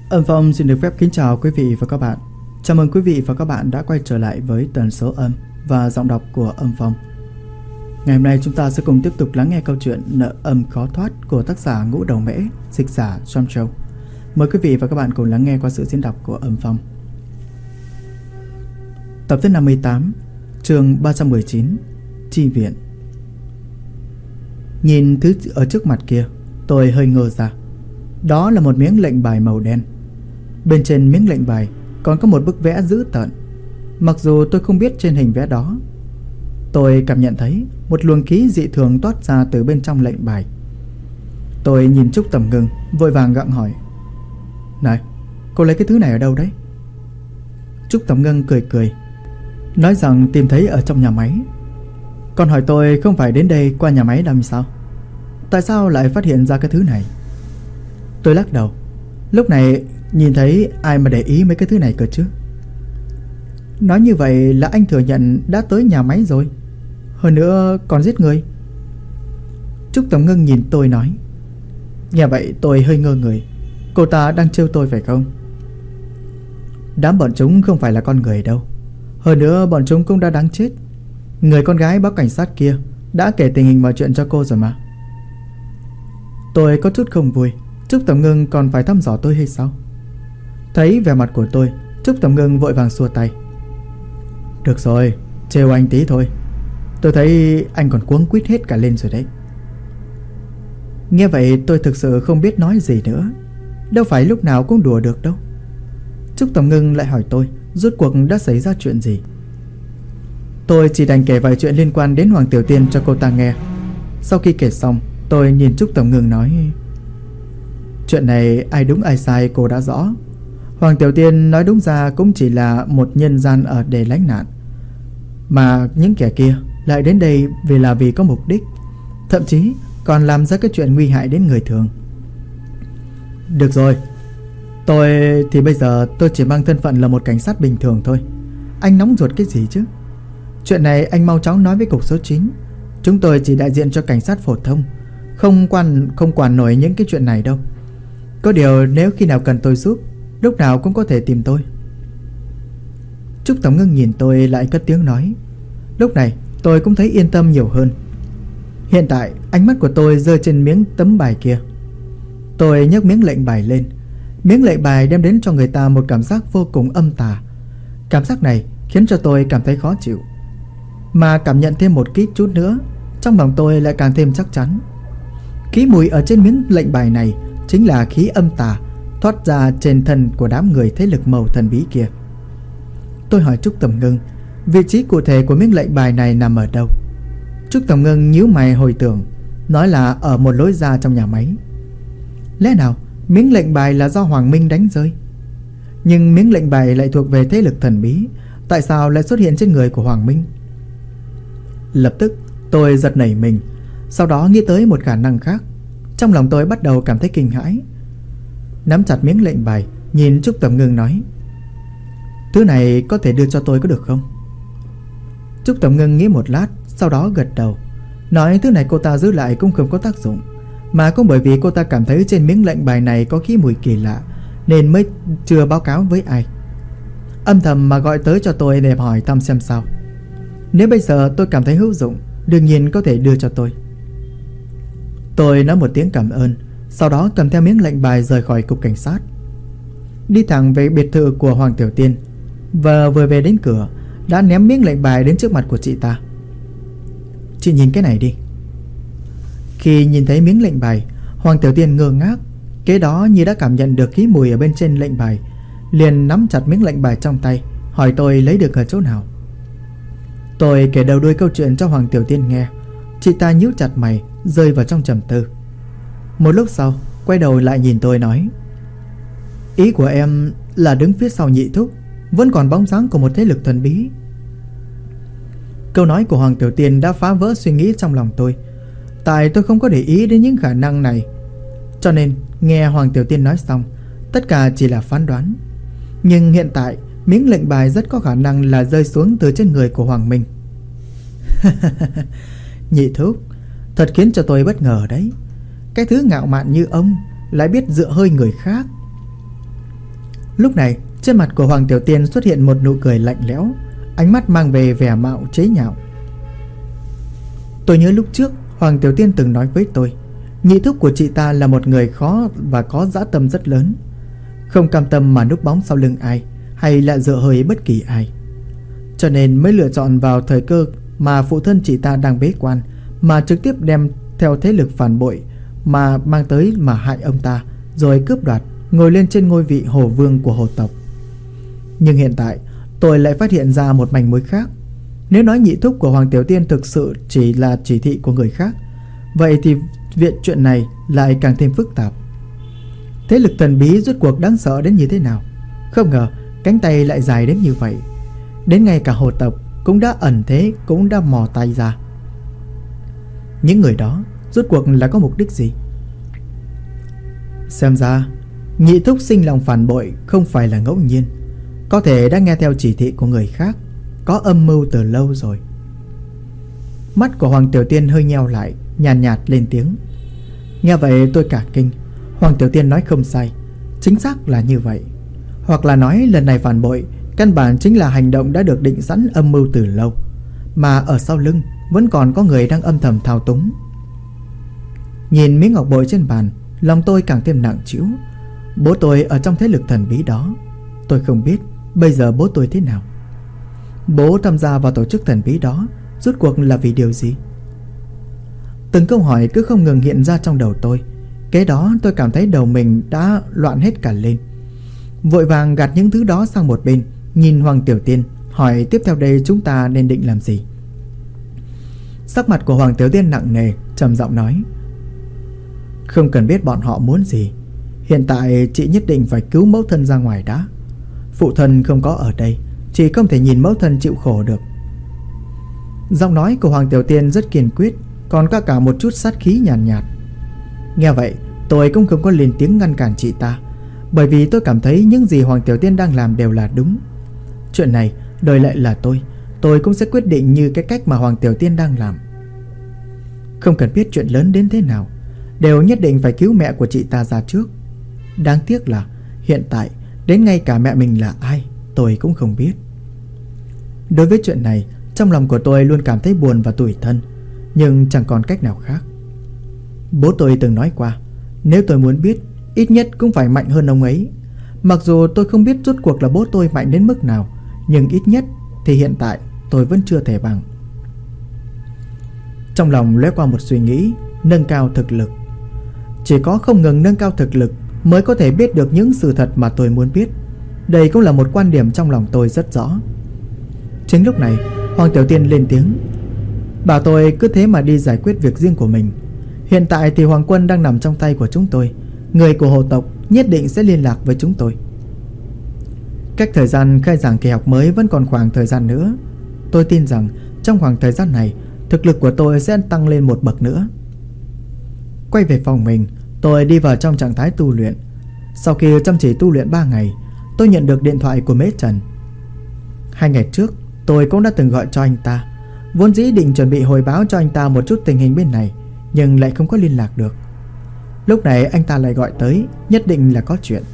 Âm Phong xin được phép kính chào quý vị và các bạn. Chào mừng quý vị và các bạn đã quay trở lại với tần số âm và giọng đọc của Âm Phong. Ngày hôm nay chúng ta sẽ cùng tiếp tục lắng nghe câu chuyện Nợ âm khó thoát của tác giả Ngũ Đầu Mễ, dịch giả Som Châu. Mời quý vị và các bạn cùng lắng nghe qua sự diễn đọc của Âm Phong. Tập thứ 58, chương 319, Chi viện. Nhìn thứ ở trước mặt kia, tôi hơi ngơ ra. Đó là một miếng lệnh bài màu đen. Bên trên miếng lệnh bài còn có một bức vẽ dữ tợn. Mặc dù tôi không biết trên hình vẽ đó, tôi cảm nhận thấy một luồng khí dị thường toát ra từ bên trong lệnh bài. Tôi nhìn Trúc Tầm Ngưng, vội vàng gặng hỏi: "Này, cô lấy cái thứ này ở đâu đấy?" Trúc Tầm Ngưng cười cười, nói rằng tìm thấy ở trong nhà máy. Còn hỏi tôi không phải đến đây qua nhà máy làm sao? Tại sao lại phát hiện ra cái thứ này? Tôi lắc đầu. Lúc này nhìn thấy ai mà để ý mấy cái thứ này cơ chứ? Nói như vậy là anh thừa nhận đã tới nhà máy rồi, hơn nữa còn giết người. Trúc Tầm Ngưng nhìn tôi nói. Nghe vậy tôi hơi ngơ người. Cô ta đang trêu tôi phải không? Đám bọn chúng không phải là con người đâu. Hơn nữa bọn chúng cũng đã đáng chết. Người con gái báo cảnh sát kia đã kể tình hình mọi chuyện cho cô rồi mà. Tôi có chút không vui. Trúc Tầm Ngưng còn phải thăm dò tôi hay sao? Thấy vẻ mặt của tôi, Trúc Tầm Ngưng vội vàng xua tay. Được rồi, trêu anh tí thôi. Tôi thấy anh còn cuống quýt hết cả lên rồi đấy. Nghe vậy tôi thực sự không biết nói gì nữa. Đâu phải lúc nào cũng đùa được đâu. Trúc Tầm Ngưng lại hỏi tôi rốt cuộc đã xảy ra chuyện gì. Tôi chỉ đành kể vài chuyện liên quan đến Hoàng Tiểu Tiên cho cô ta nghe. Sau khi kể xong, tôi nhìn Trúc Tầm Ngưng nói: Chuyện này ai đúng ai sai cô đã rõ. Hoàng Tiểu Tiên nói đúng ra cũng chỉ là một nhân gian ở để lánh nạn, mà những kẻ kia lại đến đây vì có mục đích, thậm chí còn làm ra cái chuyện nguy hại đến người thường. Được rồi, tôi thì bây giờ tôi chỉ mang thân phận là một cảnh sát bình thường thôi. Anh nóng ruột cái gì chứ? Chuyện này anh mau chóng nói với cục số 9. Chúng tôi chỉ đại diện cho cảnh sát phổ thông, không quản nổi những cái chuyện này đâu. Có điều nếu khi nào cần tôi giúp, lúc nào cũng có thể tìm tôi. Trúc Tầm Ngưng nhìn tôi lại cất tiếng nói. Lúc này tôi cũng thấy yên tâm nhiều hơn. Hiện tại ánh mắt của tôi rơi trên miếng tấm bài kia. Tôi nhấc miếng lệnh bài lên. Miếng lệnh bài đem đến cho người ta một cảm giác vô cùng âm tà. Cảm giác này khiến cho tôi cảm thấy khó chịu. Mà cảm nhận thêm một chút nữa, trong lòng tôi lại càng thêm chắc chắn. Khí mùi ở trên miếng lệnh bài này chính là khí âm tà thoát ra trên thân của đám người thế lực màu thần bí kia. Tôi hỏi Trúc Tầm Ngưng vị trí cụ thể của miếng lệnh bài này nằm ở đâu. Trúc Tầm Ngưng nhíu mày hồi tưởng, nói là ở một lối ra trong nhà máy. Lẽ nào miếng lệnh bài là do Hoàng Minh đánh rơi? Nhưng miếng lệnh bài lại thuộc về thế lực thần bí, tại sao lại xuất hiện trên người của Hoàng Minh? Lập tức tôi giật nảy mình, sau đó nghĩ tới một khả năng khác. Trong lòng tôi bắt đầu cảm thấy kinh hãi. Nắm chặt miếng lệnh bài, nhìn Trúc Tầm Ngưng nói: Thứ này có thể đưa cho tôi có được không? Trúc Tầm Ngưng nghĩ một lát, sau đó gật đầu, nói thứ này cô ta giữ lại cũng không có tác dụng, mà cũng bởi vì cô ta cảm thấy trên miếng lệnh bài này có khí mùi kỳ lạ nên mới chưa báo cáo với ai. Âm thầm mà gọi tới cho tôi để hỏi thăm xem sao. Nếu bây giờ tôi cảm thấy hữu dụng, đương nhiên có thể đưa cho tôi. Tôi nói một tiếng cảm ơn, sau đó cầm theo miếng lệnh bài rời khỏi cục cảnh sát, đi thẳng về biệt thự của Hoàng Tiểu Tiên. Và vừa về đến cửa đã ném miếng lệnh bài đến trước mặt của chị ta. Chị nhìn cái này đi. Khi nhìn thấy miếng lệnh bài, Hoàng Tiểu Tiên ngơ ngác. Kế đó như đã cảm nhận được khí mùi ở bên trên lệnh bài, liền nắm chặt miếng lệnh bài trong tay, hỏi tôi lấy được ở chỗ nào. Tôi kể đầu đuôi câu chuyện cho Hoàng Tiểu Tiên nghe. Chị ta nhíu chặt mày, rơi vào trong trầm tư. Một lúc sau quay đầu lại nhìn tôi nói: Ý của em là đứng phía sau Nhị thúc vẫn còn bóng dáng của một thế lực thần bí. Câu nói của Hoàng Tiểu Tiên đã phá vỡ suy nghĩ trong lòng tôi. Tại tôi không có để ý đến những khả năng này, cho nên nghe Hoàng Tiểu Tiên nói xong, tất cả chỉ là phán đoán. Nhưng hiện tại miếng lệnh bài rất có khả năng là rơi xuống từ trên người của Hoàng Minh. Nhị thúc, thật khiến cho tôi bất ngờ đấy. Cái thứ ngạo mạn như ông lại biết dựa hơi người khác. Lúc này trên mặt của Hoàng Tiểu Tiên xuất hiện một nụ cười lạnh lẽo, ánh mắt mang về vẻ mạo chế nhạo. Tôi nhớ lúc trước Hoàng Tiểu Tiên từng nói với tôi, nhị thúc của chị ta là một người khó và có dã tâm rất lớn, không cam tâm mà núp bóng sau lưng ai hay là dựa hơi bất kỳ ai, cho nên mới lựa chọn vào thời cơ mà phụ thân chị ta đang bế quan mà trực tiếp đem theo thế lực phản bội mà mang tới mà hại ông ta, rồi cướp đoạt ngồi lên trên ngôi vị Hồ Vương của Hồ tộc. Nhưng hiện tại tôi lại phát hiện ra một manh mối khác. Nếu nói nhị thúc của Hoàng Tiểu Tiên thực sự chỉ là chỉ thị của người khác, vậy thì chuyện này lại càng thêm phức tạp. Thế lực thần bí rốt cuộc đáng sợ đến như thế nào? Không ngờ cánh tay lại dài đến như vậy, đến ngay cả Hồ tộc cũng đã ẩn thế, cũng đã mò tay ra. Những người đó rốt cuộc là có mục đích gì? Xem ra nhị thúc sinh lòng phản bội không phải là ngẫu nhiên, có thể đã nghe theo chỉ thị của người khác, có âm mưu từ lâu rồi. Mắt của Hoàng Tiểu Tiên hơi nheo lại, nhàn nhạt lên tiếng. Nghe vậy tôi cả kinh. Hoàng Tiểu Tiên nói không sai, chính xác là như vậy. Hoặc là nói lần này phản bội căn bản chính là hành động đã được định sẵn âm mưu từ lâu, mà ở sau lưng vẫn còn có người đang âm thầm thao túng. Nhìn miếng ngọc bội trên bàn, lòng tôi càng thêm nặng trĩu. Bố tôi ở trong thế lực thần bí đó. Tôi không biết bây giờ bố tôi thế nào. Bố tham gia vào tổ chức thần bí đó rốt cuộc là vì điều gì? Từng câu hỏi cứ không ngừng hiện ra trong đầu tôi. Kế đó tôi cảm thấy đầu mình đã loạn hết cả lên. Vội vàng gạt những thứ đó sang một bên, nhìn Hoàng Tiểu Tiên hỏi tiếp theo đây chúng ta nên định làm gì. Sắc mặt của Hoàng Tiểu Tiên nặng nề, trầm giọng nói: Không cần biết bọn họ muốn gì. Hiện tại chị nhất định phải cứu mẫu thân ra ngoài đã. Phụ thân không có ở đây, chị không thể nhìn mẫu thân chịu khổ được. Giọng nói của Hoàng Tiểu Tiên rất kiên quyết, còn có cả một chút sát khí nhàn nhạt. Nghe vậy tôi cũng không có lên tiếng ngăn cản chị ta, bởi vì tôi cảm thấy những gì Hoàng Tiểu Tiên đang làm đều là đúng. Chuyện này đời lại là tôi cũng sẽ quyết định như cái cách mà Hoàng Tiểu Tiên đang làm. Không cần biết chuyện lớn đến thế nào, đều nhất định phải cứu mẹ của chị ta ra trước. Đáng tiếc là hiện tại đến ngay cả mẹ mình là ai tôi cũng không biết. Đối với chuyện này, trong lòng của tôi luôn cảm thấy buồn và tủi thân, nhưng chẳng còn cách nào khác. Bố tôi từng nói qua, nếu tôi muốn biết, ít nhất cũng phải mạnh hơn ông ấy. Mặc dù tôi không biết rốt cuộc là bố tôi mạnh đến mức nào, nhưng ít nhất thì hiện tại tôi vẫn chưa thể bằng. Trong lòng lóe qua một suy nghĩ, nâng cao thực lực. Chỉ có không ngừng nâng cao thực lực mới có thể biết được những sự thật mà tôi muốn biết. Đây cũng là một quan điểm trong lòng tôi rất rõ. Chính lúc này Hoàng Tiểu Tiên lên tiếng, bảo tôi cứ thế mà đi giải quyết việc riêng của mình. Hiện tại thì Hoàng Quân đang nằm trong tay của chúng tôi, người của Hồ tộc nhất định sẽ liên lạc với chúng tôi. Cách thời gian khai giảng kỳ học mới vẫn còn khoảng thời gian nữa. Tôi tin rằng trong khoảng thời gian này, thực lực của tôi sẽ tăng lên một bậc nữa. Quay về phòng mình, tôi đi vào trong trạng thái tu luyện. Sau khi chăm chỉ tu luyện 3 ngày, tôi nhận được điện thoại của Mễ Trần. 2 ngày trước tôi cũng đã từng gọi cho anh ta, vốn dĩ định chuẩn bị hồi báo cho anh ta một chút tình hình bên này, nhưng lại không có liên lạc được. Lúc này anh ta lại gọi tới, nhất định là có chuyện.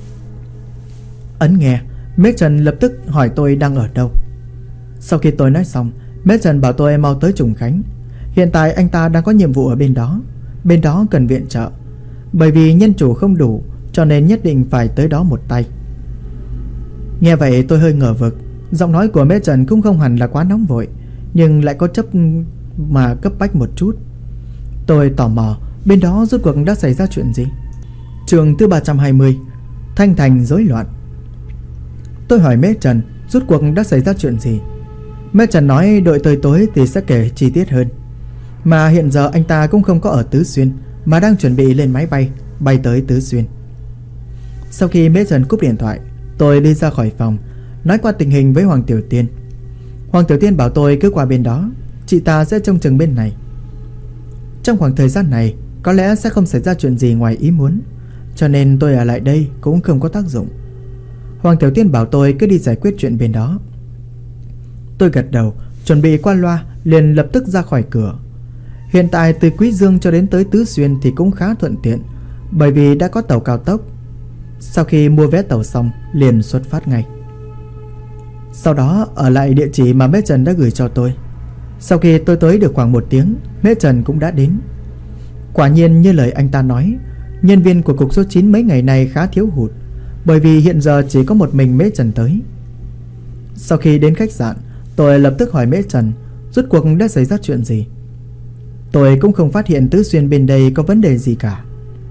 Ấn nghe, Mễ Trần lập tức hỏi tôi đang ở đâu. Sau khi tôi nói xong, Mễ Trần bảo tôi mau tới Trùng Khánh. Hiện tại anh ta đang có nhiệm vụ ở bên đó cần viện trợ. Bởi vì nhân chủ không đủ, cho nên nhất định phải tới đó một tay. Nghe vậy tôi hơi ngờ vực. Giọng nói của Mễ Trần cũng không hẳn là quá nóng vội, nhưng lại có chấp mà cấp bách một chút. Tôi tò mò bên đó rốt cuộc đã xảy ra chuyện gì. Chương thứ 320, Thanh Thành rối loạn. Tôi hỏi Mễ Trần rốt cuộc đã xảy ra chuyện gì. Mễ Trần nói đợi tới tối thì sẽ kể chi tiết hơn. Mà hiện giờ anh ta cũng không có ở Tứ Xuyên, mà đang chuẩn bị lên máy bay bay tới Tứ Xuyên. Sau khi Mễ Trần cúp điện thoại, tôi đi ra khỏi phòng, nói qua tình hình với Hoàng Tiểu Tiên. Hoàng Tiểu Tiên bảo tôi cứ qua bên đó, chị ta sẽ trông chừng bên này. Trong khoảng thời gian này có lẽ sẽ không xảy ra chuyện gì ngoài ý muốn, cho nên tôi ở lại đây cũng không có tác dụng. Hoàng Tiểu Tiên bảo tôi cứ đi giải quyết chuyện bên đó. Tôi gật đầu, chuẩn bị qua loa, liền lập tức ra khỏi cửa. Hiện tại từ Quý Dương cho đến tới Tứ Xuyên thì cũng khá thuận tiện, bởi vì đã có tàu cao tốc. Sau khi mua vé tàu xong liền xuất phát ngay. Sau đó ở lại địa chỉ mà Mễ Trần đã gửi cho tôi. Sau khi tôi tới được khoảng 1 tiếng, Mễ Trần cũng đã đến. Quả nhiên như lời anh ta nói, nhân viên của cục số 9 mấy ngày nay khá thiếu hụt, bởi vì hiện giờ chỉ có một mình Mễ Trần tới. Sau khi đến khách sạn, tôi lập tức hỏi Mễ Trần rốt cuộc đã xảy ra chuyện gì. Tôi cũng không phát hiện Tứ Xuyên bên đây có vấn đề gì cả.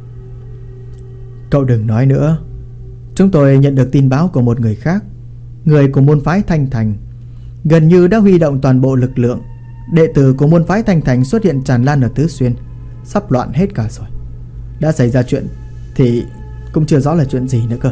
Cậu đừng nói nữa. Chúng tôi nhận được tin báo của một người khác, người của môn phái Thanh Thành, gần như đã huy động toàn bộ lực lượng. Đệ tử của môn phái Thanh Thành xuất hiện tràn lan ở Tứ Xuyên, sắp loạn hết cả rồi. Đã xảy ra chuyện thì cũng chưa rõ là chuyện gì nữa cơ.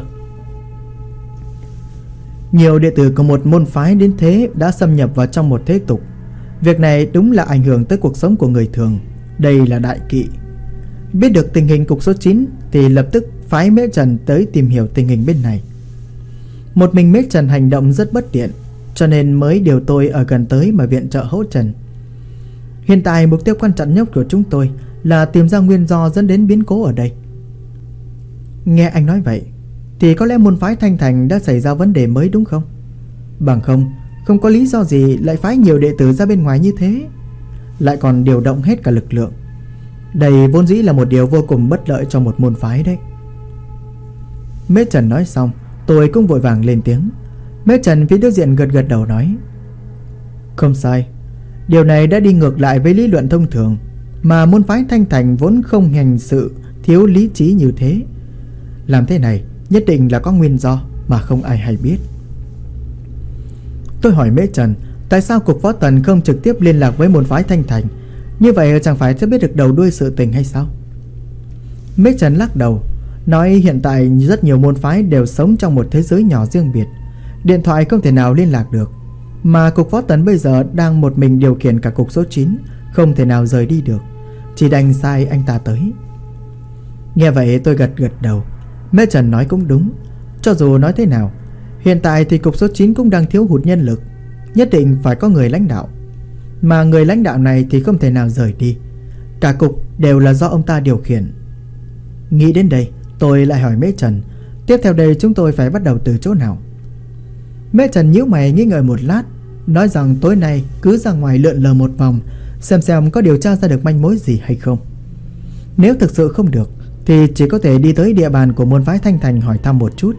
Nhiều đệ tử của một môn phái đến thế đã xâm nhập vào trong một thế tục. Việc này đúng là ảnh hưởng tới cuộc sống của người thường. Đây là đại kỵ. Biết được tình hình cục số 9 thì lập tức phái Mễ Trần tới tìm hiểu tình hình bên này. Một mình Mễ Trần hành động rất bất tiện, cho nên mới điều tôi ở gần tới mà viện trợ hỗ Trần. Hiện tại mục tiêu quan trọng nhất của chúng tôi là tìm ra nguyên do dẫn đến biến cố ở đây. Nghe anh nói vậy thì có lẽ môn phái Thanh Thành đã xảy ra vấn đề mới đúng không? Bằng không có lý do gì lại phái nhiều đệ tử ra bên ngoài như thế, lại còn điều động hết cả lực lượng. Đây vốn dĩ là một điều vô cùng bất lợi cho một môn phái đấy. Mễ Trần nói xong, tôi cũng vội vàng lên tiếng. Mễ Trần phía đối diện gật gật đầu nói: Không sai, điều này đã đi ngược lại với lý luận thông thường, mà môn phái Thanh Thành vốn không hành sự thiếu lý trí như thế. Làm thế này nhất định là có nguyên do mà không ai hay biết. Tôi hỏi Mễ Trần tại sao cục Võ Tần không trực tiếp liên lạc với môn phái Thanh Thành, như vậy chẳng phải sẽ biết được đầu đuôi sự tình hay sao? Mễ Trần lắc đầu, nói hiện tại rất nhiều môn phái đều sống trong một thế giới nhỏ riêng biệt, điện thoại không thể nào liên lạc được, mà cục Võ Tần bây giờ đang một mình điều khiển cả cục số 9, không thể nào rời đi được, chỉ đành sai anh ta tới. Nghe vậy tôi gật gật đầu. Mễ Trần nói cũng đúng. Cho dù nói thế nào, hiện tại thì cục số 9 cũng đang thiếu hụt nhân lực, nhất định phải có người lãnh đạo, mà người lãnh đạo này thì không thể nào rời đi. Cả cục đều là do ông ta điều khiển. Nghĩ đến đây, tôi lại hỏi Mễ Trần tiếp theo đây chúng tôi phải bắt đầu từ chỗ nào. Mễ Trần nhíu mày nghĩ ngợi một lát, nói rằng tối nay cứ ra ngoài lượn lờ một vòng, xem có điều tra ra được manh mối gì hay không. Nếu thực sự không được thì chỉ có thể đi tới địa bàn của môn phái Thanh Thành hỏi thăm một chút.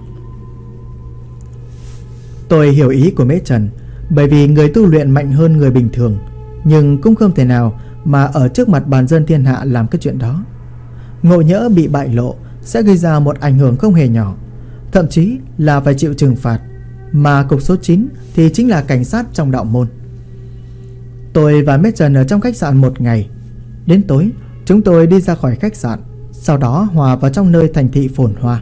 Tôi hiểu ý của Mễ Trần, bởi vì người tu luyện mạnh hơn người bình thường, nhưng cũng không thể nào mà ở trước mặt bàn dân thiên hạ làm cái chuyện đó. Ngộ nhỡ bị bại lộ sẽ gây ra một ảnh hưởng không hề nhỏ, thậm chí là phải chịu trừng phạt, mà cục số 9 thì chính là cảnh sát trong đạo môn. Tôi và Mễ Trần ở trong khách sạn một ngày. Đến tối chúng tôi đi ra khỏi khách sạn, sau đó hòa vào trong nơi thành thị phồn hoa.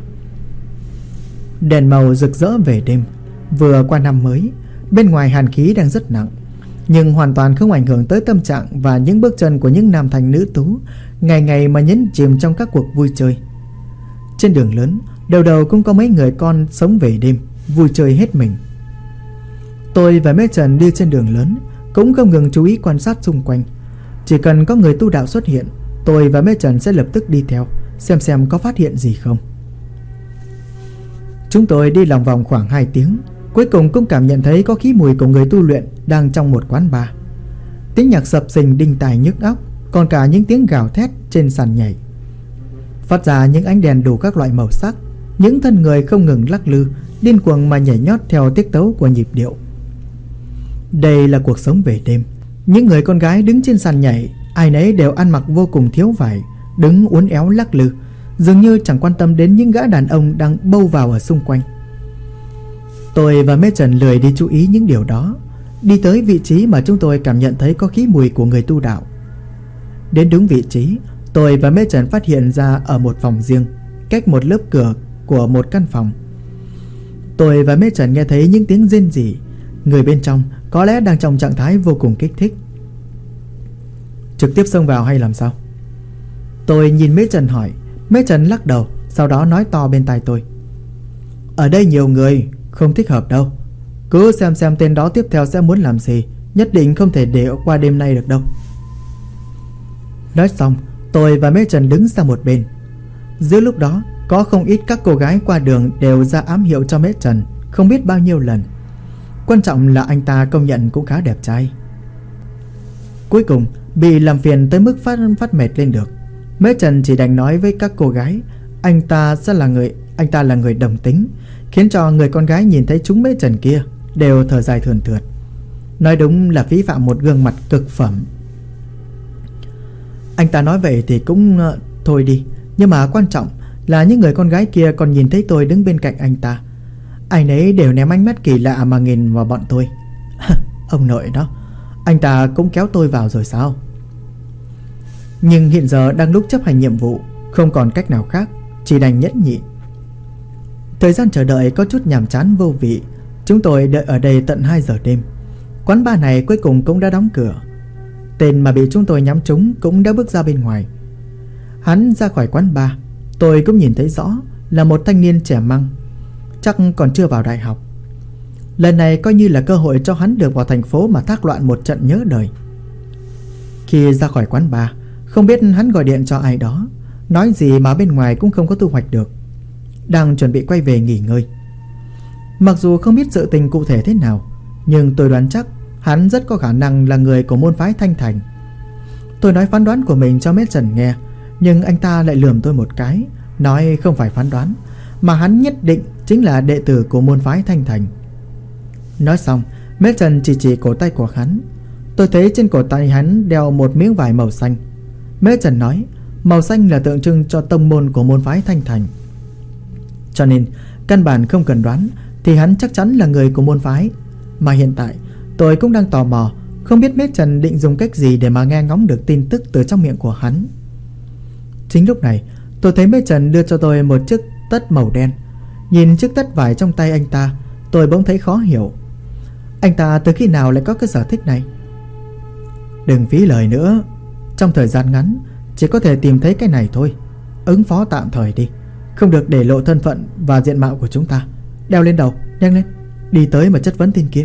Đèn màu rực rỡ về đêm. Vừa qua năm mới, bên ngoài hàn khí đang rất nặng, nhưng hoàn toàn không ảnh hưởng tới tâm trạng và những bước chân của những nam thanh nữ tú ngày ngày mà nhấn chìm trong các cuộc vui chơi. Trên đường lớn, đầu đầu cũng có mấy người con sống về đêm, vui chơi hết mình. Tôi và Mễ Trần đi trên đường lớn, cũng không ngừng chú ý quan sát xung quanh. Chỉ cần có người tu đạo xuất hiện, tôi và Mễ Trần sẽ lập tức đi theo, xem có phát hiện gì không. Chúng tôi đi lòng vòng khoảng 2 tiếng, cuối cùng cũng cảm nhận thấy có khí mùi của người tu luyện đang trong một quán bar. Tiếng nhạc sập sình đinh tai nhức óc, còn cả những tiếng gào thét trên sàn nhảy, phát ra những ánh đèn đủ các loại màu sắc. Những thân người không ngừng lắc lư, điên cuồng mà nhảy nhót theo tiết tấu của nhịp điệu. Đây là cuộc sống về đêm. Những người con gái đứng trên sàn nhảy, ai nấy đều ăn mặc vô cùng thiếu vải, đứng uốn éo lắc lư, dường như chẳng quan tâm đến những gã đàn ông đang bâu vào ở xung quanh. Tôi và Mễ Trần lười đi chú ý những điều đó, đi tới vị trí mà chúng tôi cảm nhận thấy có khí mùi của người tu đạo. Đến đúng vị trí, tôi và Mễ Trần phát hiện ra ở một phòng riêng, cách một lớp cửa của một căn phòng. Tôi và Mễ Trần nghe thấy những tiếng rên rỉ, người bên trong có lẽ đang trong trạng thái vô cùng kích thích. Trực tiếp xông vào hay làm sao? Tôi nhìn Mễ Trần hỏi. Mễ Trần lắc đầu, sau đó nói to bên tai tôi: Ở đây nhiều người, không thích hợp đâu. Cứ xem tên đó tiếp theo sẽ muốn làm gì, nhất định không thể để qua đêm nay được đâu. Nói xong, tôi và Mễ Trần đứng sang một bên. Giữa lúc đó, Có không ít các cô gái qua đường đều ra ám hiệu cho Mễ Trần không biết bao nhiêu lần. Quan trọng là anh ta công nhận cũng khá đẹp trai. Cuối cùng bị làm phiền tới mức phát mệt lên được, Mễ Trần chỉ đành nói với các cô gái anh ta là người đồng tính, khiến cho người con gái nhìn thấy chúng Mễ Trần kia đều thở dài thườn thượt. Nói đúng là phí phạm một gương mặt cực phẩm. Anh ta nói vậy thì cũng thôi đi, nhưng mà quan trọng là những người con gái kia còn nhìn thấy tôi đứng bên cạnh anh ta. Ai nấy đều ném ánh mắt kỳ lạ mà nhìn vào bọn tôi. Ông nội đó, anh ta cũng kéo tôi vào rồi sao? Nhưng hiện giờ đang lúc chấp hành nhiệm vụ, không còn cách nào khác, chỉ đành nhẫn nhịn. Thời gian chờ đợi có chút nhàm chán vô vị. Chúng tôi đợi ở đây tận 2 giờ đêm. Quán bar này cuối cùng cũng đã đóng cửa. Tên mà bị chúng tôi nhắm trúng cũng đã bước ra bên ngoài. Hắn ra khỏi quán bar, tôi cũng nhìn thấy rõ là một thanh niên trẻ măng, chắc còn chưa vào đại học. Lần này coi như là cơ hội cho hắn được vào thành phố mà thác loạn một trận nhớ đời. Khi ra khỏi quán bar, không biết hắn gọi điện cho ai đó, nói gì mà bên ngoài cũng không có thu hoạch được. Đang chuẩn bị quay về nghỉ ngơi. Mặc dù không biết sự tình cụ thể thế nào, nhưng tôi đoán chắc hắn rất có khả năng là người của môn phái Thanh Thành. Tôi nói phán đoán của mình cho Mễ Trần nghe, nhưng anh ta lại lườm tôi một cái, nói không phải phán đoán, mà hắn nhất định chính là đệ tử của môn phái Thanh Thành. Nói xong, Mễ Trần chỉ cổ tay của hắn. Tôi thấy trên cổ tay hắn đeo một miếng vải màu xanh. Mễ Trần nói màu xanh là tượng trưng cho tông môn của môn phái Thanh Thành, cho nên căn bản không cần đoán thì hắn chắc chắn là người của môn phái. Mà hiện tại tôi cũng đang tò mò, không biết Mễ Trần định dùng cách gì để mà nghe ngóng được tin tức từ trong miệng của hắn. Chính lúc này tôi thấy Mễ Trần đưa cho tôi một chiếc tất màu đen. Nhìn chiếc tất vải trong tay anh ta, tôi bỗng thấy khó hiểu. Anh ta từ khi nào lại có cái sở thích này? Đừng phí lời nữa, trong thời gian ngắn chỉ có thể tìm thấy cái này thôi. Ứng phó tạm thời đi, không được để lộ thân phận và diện mạo của chúng ta. Đeo lên đầu, nhanh lên, đi tới mà chất vấn tên kia.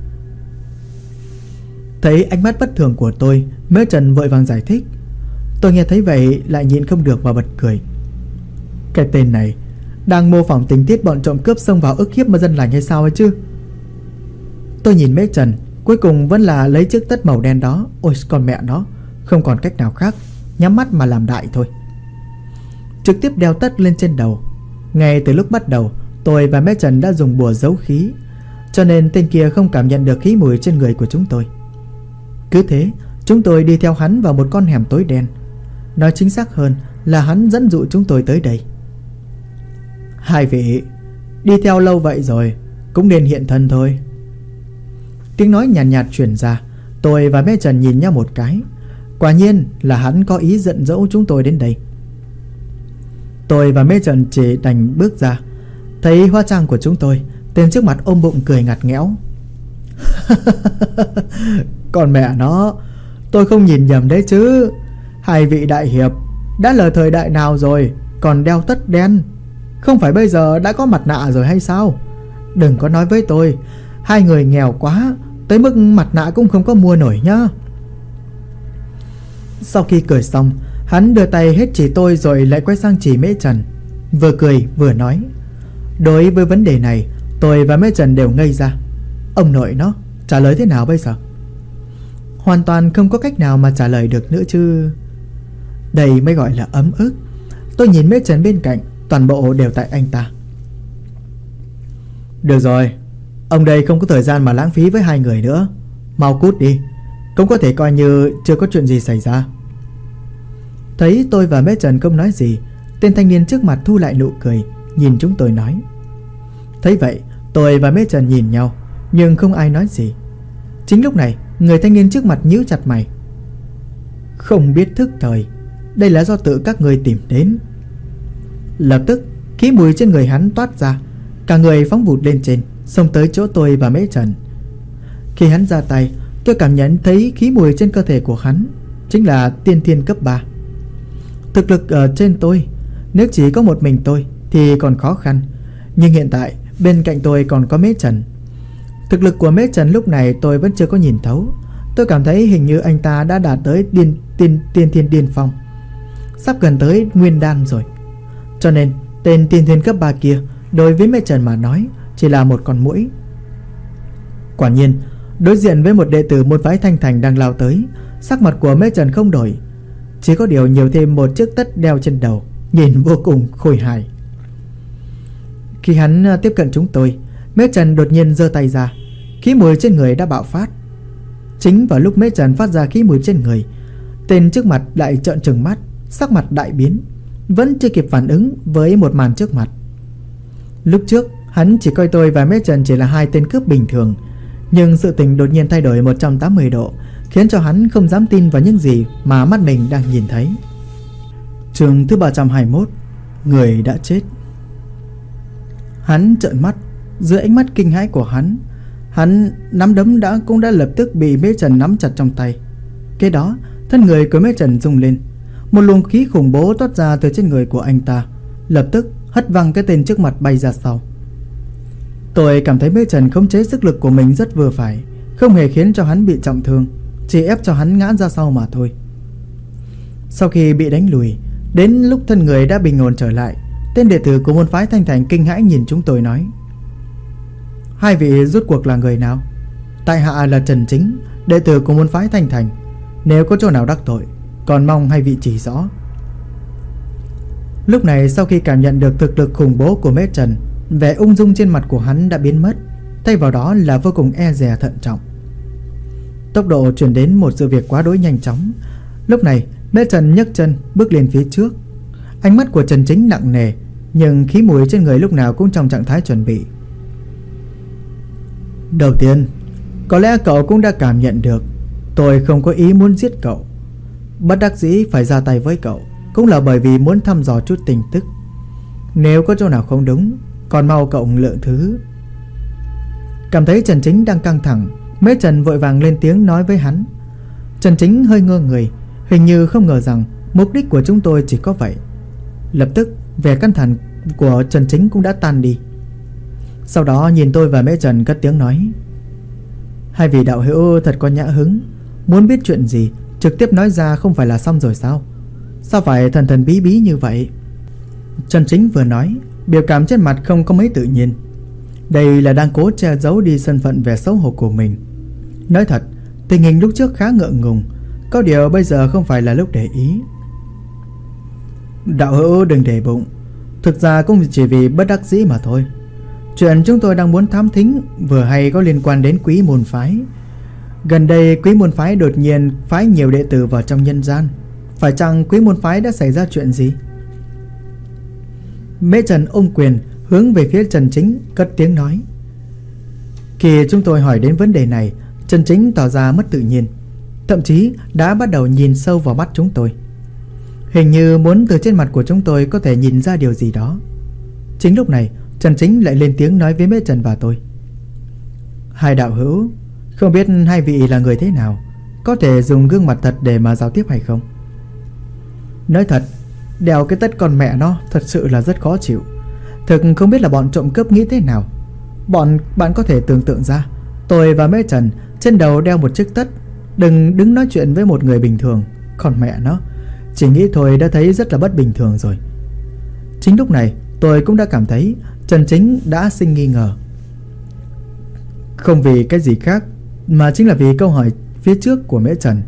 Thấy ánh mắt bất thường của tôi, Mễ Trần vội vàng giải thích. Tôi nghe thấy vậy lại nhịn không được mà bật cười. Cái tên này đang mô phỏng tình tiết bọn trộm cướp xông vào ức hiếp mà dân lành hay sao ấy chứ? Tôi nhìn Mễ Trần, cuối cùng vẫn là lấy chiếc tất màu đen đó. Ôi con mẹ nó, không còn cách nào khác, nhắm mắt mà làm đại thôi. Trực tiếp đeo tất lên trên đầu. Ngay từ lúc bắt đầu, tôi và Mễ Trần đã dùng bùa giấu khí, cho nên tên kia không cảm nhận được khí mùi trên người của chúng tôi. Cứ thế, chúng tôi đi theo hắn vào một con hẻm tối đen. Nói chính xác hơn là hắn dẫn dụ chúng tôi tới đây. Hai vị, đi theo lâu vậy rồi, cũng nên hiện thân thôi. Tiếng nói nhàn nhạt truyền ra. Tôi và Mễ Trần nhìn nhau một cái. Quả nhiên là hắn có ý giận dỗi chúng tôi đến đây. Tôi và Mễ Trần chỉ đành bước ra. Thấy hóa trang của chúng tôi, tên trước mặt ôm bụng cười ngặt nghẽo. Còn mẹ nó, tôi không nhìn nhầm đấy chứ. Hai vị đại hiệp, đã là thời đại nào rồi còn đeo tất đen? Không phải bây giờ đã có mặt nạ rồi hay sao? Đừng có nói với tôi hai người nghèo quá tới mức mặt nạ cũng không có mua nổi nhá. Sau khi cười xong, hắn đưa tay hết chỉ tôi rồi lại quay sang chỉ Mễ Trần, vừa cười vừa nói. Đối với vấn đề này, tôi và Mễ Trần đều ngây ra. Ông nội nó, trả lời thế nào bây giờ? Hoàn toàn không có cách nào mà trả lời được nữa chứ. Đây mới gọi là ấm ức. Tôi nhìn Mễ Trần bên cạnh, toàn bộ đều tại anh ta. Được rồi, ông đây không có thời gian mà lãng phí với hai người nữa. Mau cút đi, cũng có thể coi như chưa có chuyện gì xảy ra. Thấy tôi và Mễ Trần không nói gì, tên thanh niên trước mặt thu lại nụ cười, nhìn chúng tôi nói. Thấy vậy, tôi và Mễ Trần nhìn nhau, nhưng không ai nói gì. Chính lúc này, người thanh niên trước mặt nhíu chặt mày. Không biết thức thời, đây là do tự các người tìm đến. Lập tức, khí mùi trên người hắn toát ra, cả người phóng vụt lên trên, xông tới chỗ tôi và Mễ Trần. Khi hắn ra tay, tôi cảm nhận thấy khí mùi trên cơ thể của hắn chính là tiên thiên cấp 3. Thực lực ở trên tôi, nếu chỉ có một mình tôi thì còn khó khăn, nhưng hiện tại bên cạnh tôi còn có Mễ Trần. Thực lực của Mễ Trần lúc này tôi vẫn chưa có nhìn thấu. Tôi cảm thấy hình như anh ta đã đạt tới tiên thiên điên phong, sắp gần tới nguyên đan rồi. Cho nên Tên tiên thiên cấp 3 kia đối với Mễ Trần mà nói chỉ là một con muỗi. Quả nhiên, đối diện với một đệ tử môn phái Thanh Thành đang lao tới, sắc mặt của Mễ Trần không đổi, chỉ có điều nhiều thêm một chiếc tất đeo trên đầu, nhìn vô cùng khôi hài. Khi hắn tiếp cận chúng tôi, Mễ Trần đột nhiên giơ tay ra, khí mùi trên người đã bạo phát. Chính vào lúc Mễ Trần phát ra khí mùi trên người, tên trước mặt lại trợn trừng mắt, sắc mặt đại biến, vẫn chưa kịp phản ứng với một màn trước mặt. Lúc trước hắn chỉ coi tôi và Mễ Trần chỉ là hai tên cướp bình thường, nhưng sự tình đột nhiên thay đổi 180 độ, khiến cho hắn không dám tin vào những gì mà mắt mình đang nhìn thấy. Chương thứ 321, người đã chết. Hắn trợn mắt, dưới ánh mắt kinh hãi của hắn nắm đấm cũng đã lập tức bị Mễ Trần nắm chặt trong tay. Kế đó, thân người của Mễ Trần rung lên, một luồng khí khủng bố toát ra từ trên người của anh ta, lập tức hất văng cái tên trước mặt bay ra sau. Tôi cảm thấy Mễ Trần khống chế sức lực của mình rất vừa phải, không hề khiến cho hắn bị trọng thương, chỉ ép cho hắn ngã ra sau mà thôi. Sau khi bị đánh lùi, đến lúc thân người đã bình ổn trở lại, tên đệ tử của môn phái Thanh Thành kinh hãi nhìn chúng tôi nói: hai vị rốt cuộc là người nào? Tại hạ là Trần Chính, đệ tử của môn phái Thanh Thành. Nếu có chỗ nào đắc tội, còn mong hai vị chỉ rõ. Lúc này, sau khi cảm nhận được thực lực khủng bố của Mễ Trần, vẻ ung dung trên mặt của hắn đã biến mất, thay vào đó là vô cùng e dè thận trọng. Tốc độ truyền đến một sự việc quá đối nhanh chóng. Lúc này Mễ Trần nhấc chân bước lên phía trước. Ánh mắt của Trần Chính nặng nề, nhưng khí mùi trên người lúc nào cũng trong trạng thái chuẩn bị. Đầu tiên, có lẽ cậu cũng đã cảm nhận được tôi không có ý muốn giết cậu. Bất đắc dĩ phải ra tay với cậu cũng là bởi vì muốn thăm dò chút tin tức. Nếu có chỗ nào không đúng, còn mau cậu lượng thứ. Cảm thấy Trần Chính đang căng thẳng, Mễ Trần vội vàng lên tiếng nói với hắn. Trần Chính hơi ngơ người, hình như không ngờ rằng mục đích của chúng tôi chỉ có vậy. Lập tức vẻ căng thẳng của Trần Chính cũng đã tan đi. Sau đó nhìn tôi và Mễ Trần cất tiếng nói: hai vị đạo hữu thật có nhã hứng, muốn biết chuyện gì trực tiếp nói ra không phải là xong rồi sao? Sao phải thần thần bí bí như vậy? Trần Chính vừa nói, biểu cảm trên mặt không có mấy tự nhiên. Đây là đang cố che giấu đi thân phận vẻ xấu hổ của mình. Nói thật, tình hình lúc trước khá ngượng ngùng, có điều bây giờ không phải là lúc để ý. Đạo hữu đừng để bụng, thực ra cũng chỉ vì bất đắc dĩ mà thôi. Chuyện chúng tôi đang muốn thám thính vừa hay có liên quan đến Quý môn phái. Gần đây Quý môn phái đột nhiên phái nhiều đệ tử vào trong nhân gian. Phải chăng Quý môn phái đã xảy ra chuyện gì? Mễ Trần ôm quyền hướng về phía Trần Chính cất tiếng nói. Khi chúng tôi hỏi đến vấn đề này, Trần Chính tỏ ra mất tự nhiên, thậm chí đã bắt đầu nhìn sâu vào mắt chúng tôi, hình như muốn từ trên mặt của chúng tôi có thể nhìn ra điều gì đó. Chính lúc này Trần Chính lại lên tiếng nói với Mễ Trần và tôi: hai đạo hữu, không biết hai vị là người thế nào, có thể dùng gương mặt thật để mà giao tiếp hay không? Nói thật, đeo cái tất con mẹ nó thật sự là rất khó chịu. Thực không biết là bọn trộm cướp nghĩ thế nào. Bạn có thể tưởng tượng ra, tôi và Mễ Trần trên đầu đeo một chiếc tất, đừng đứng nói chuyện với một người bình thường. Còn mẹ nó, chỉ nghĩ thôi đã thấy rất là bất bình thường rồi. Chính lúc này tôi cũng đã cảm thấy Trần Chính đã sinh nghi ngờ. Không vì cái gì khác, mà chính là vì câu hỏi phía trước của Mễ Trần.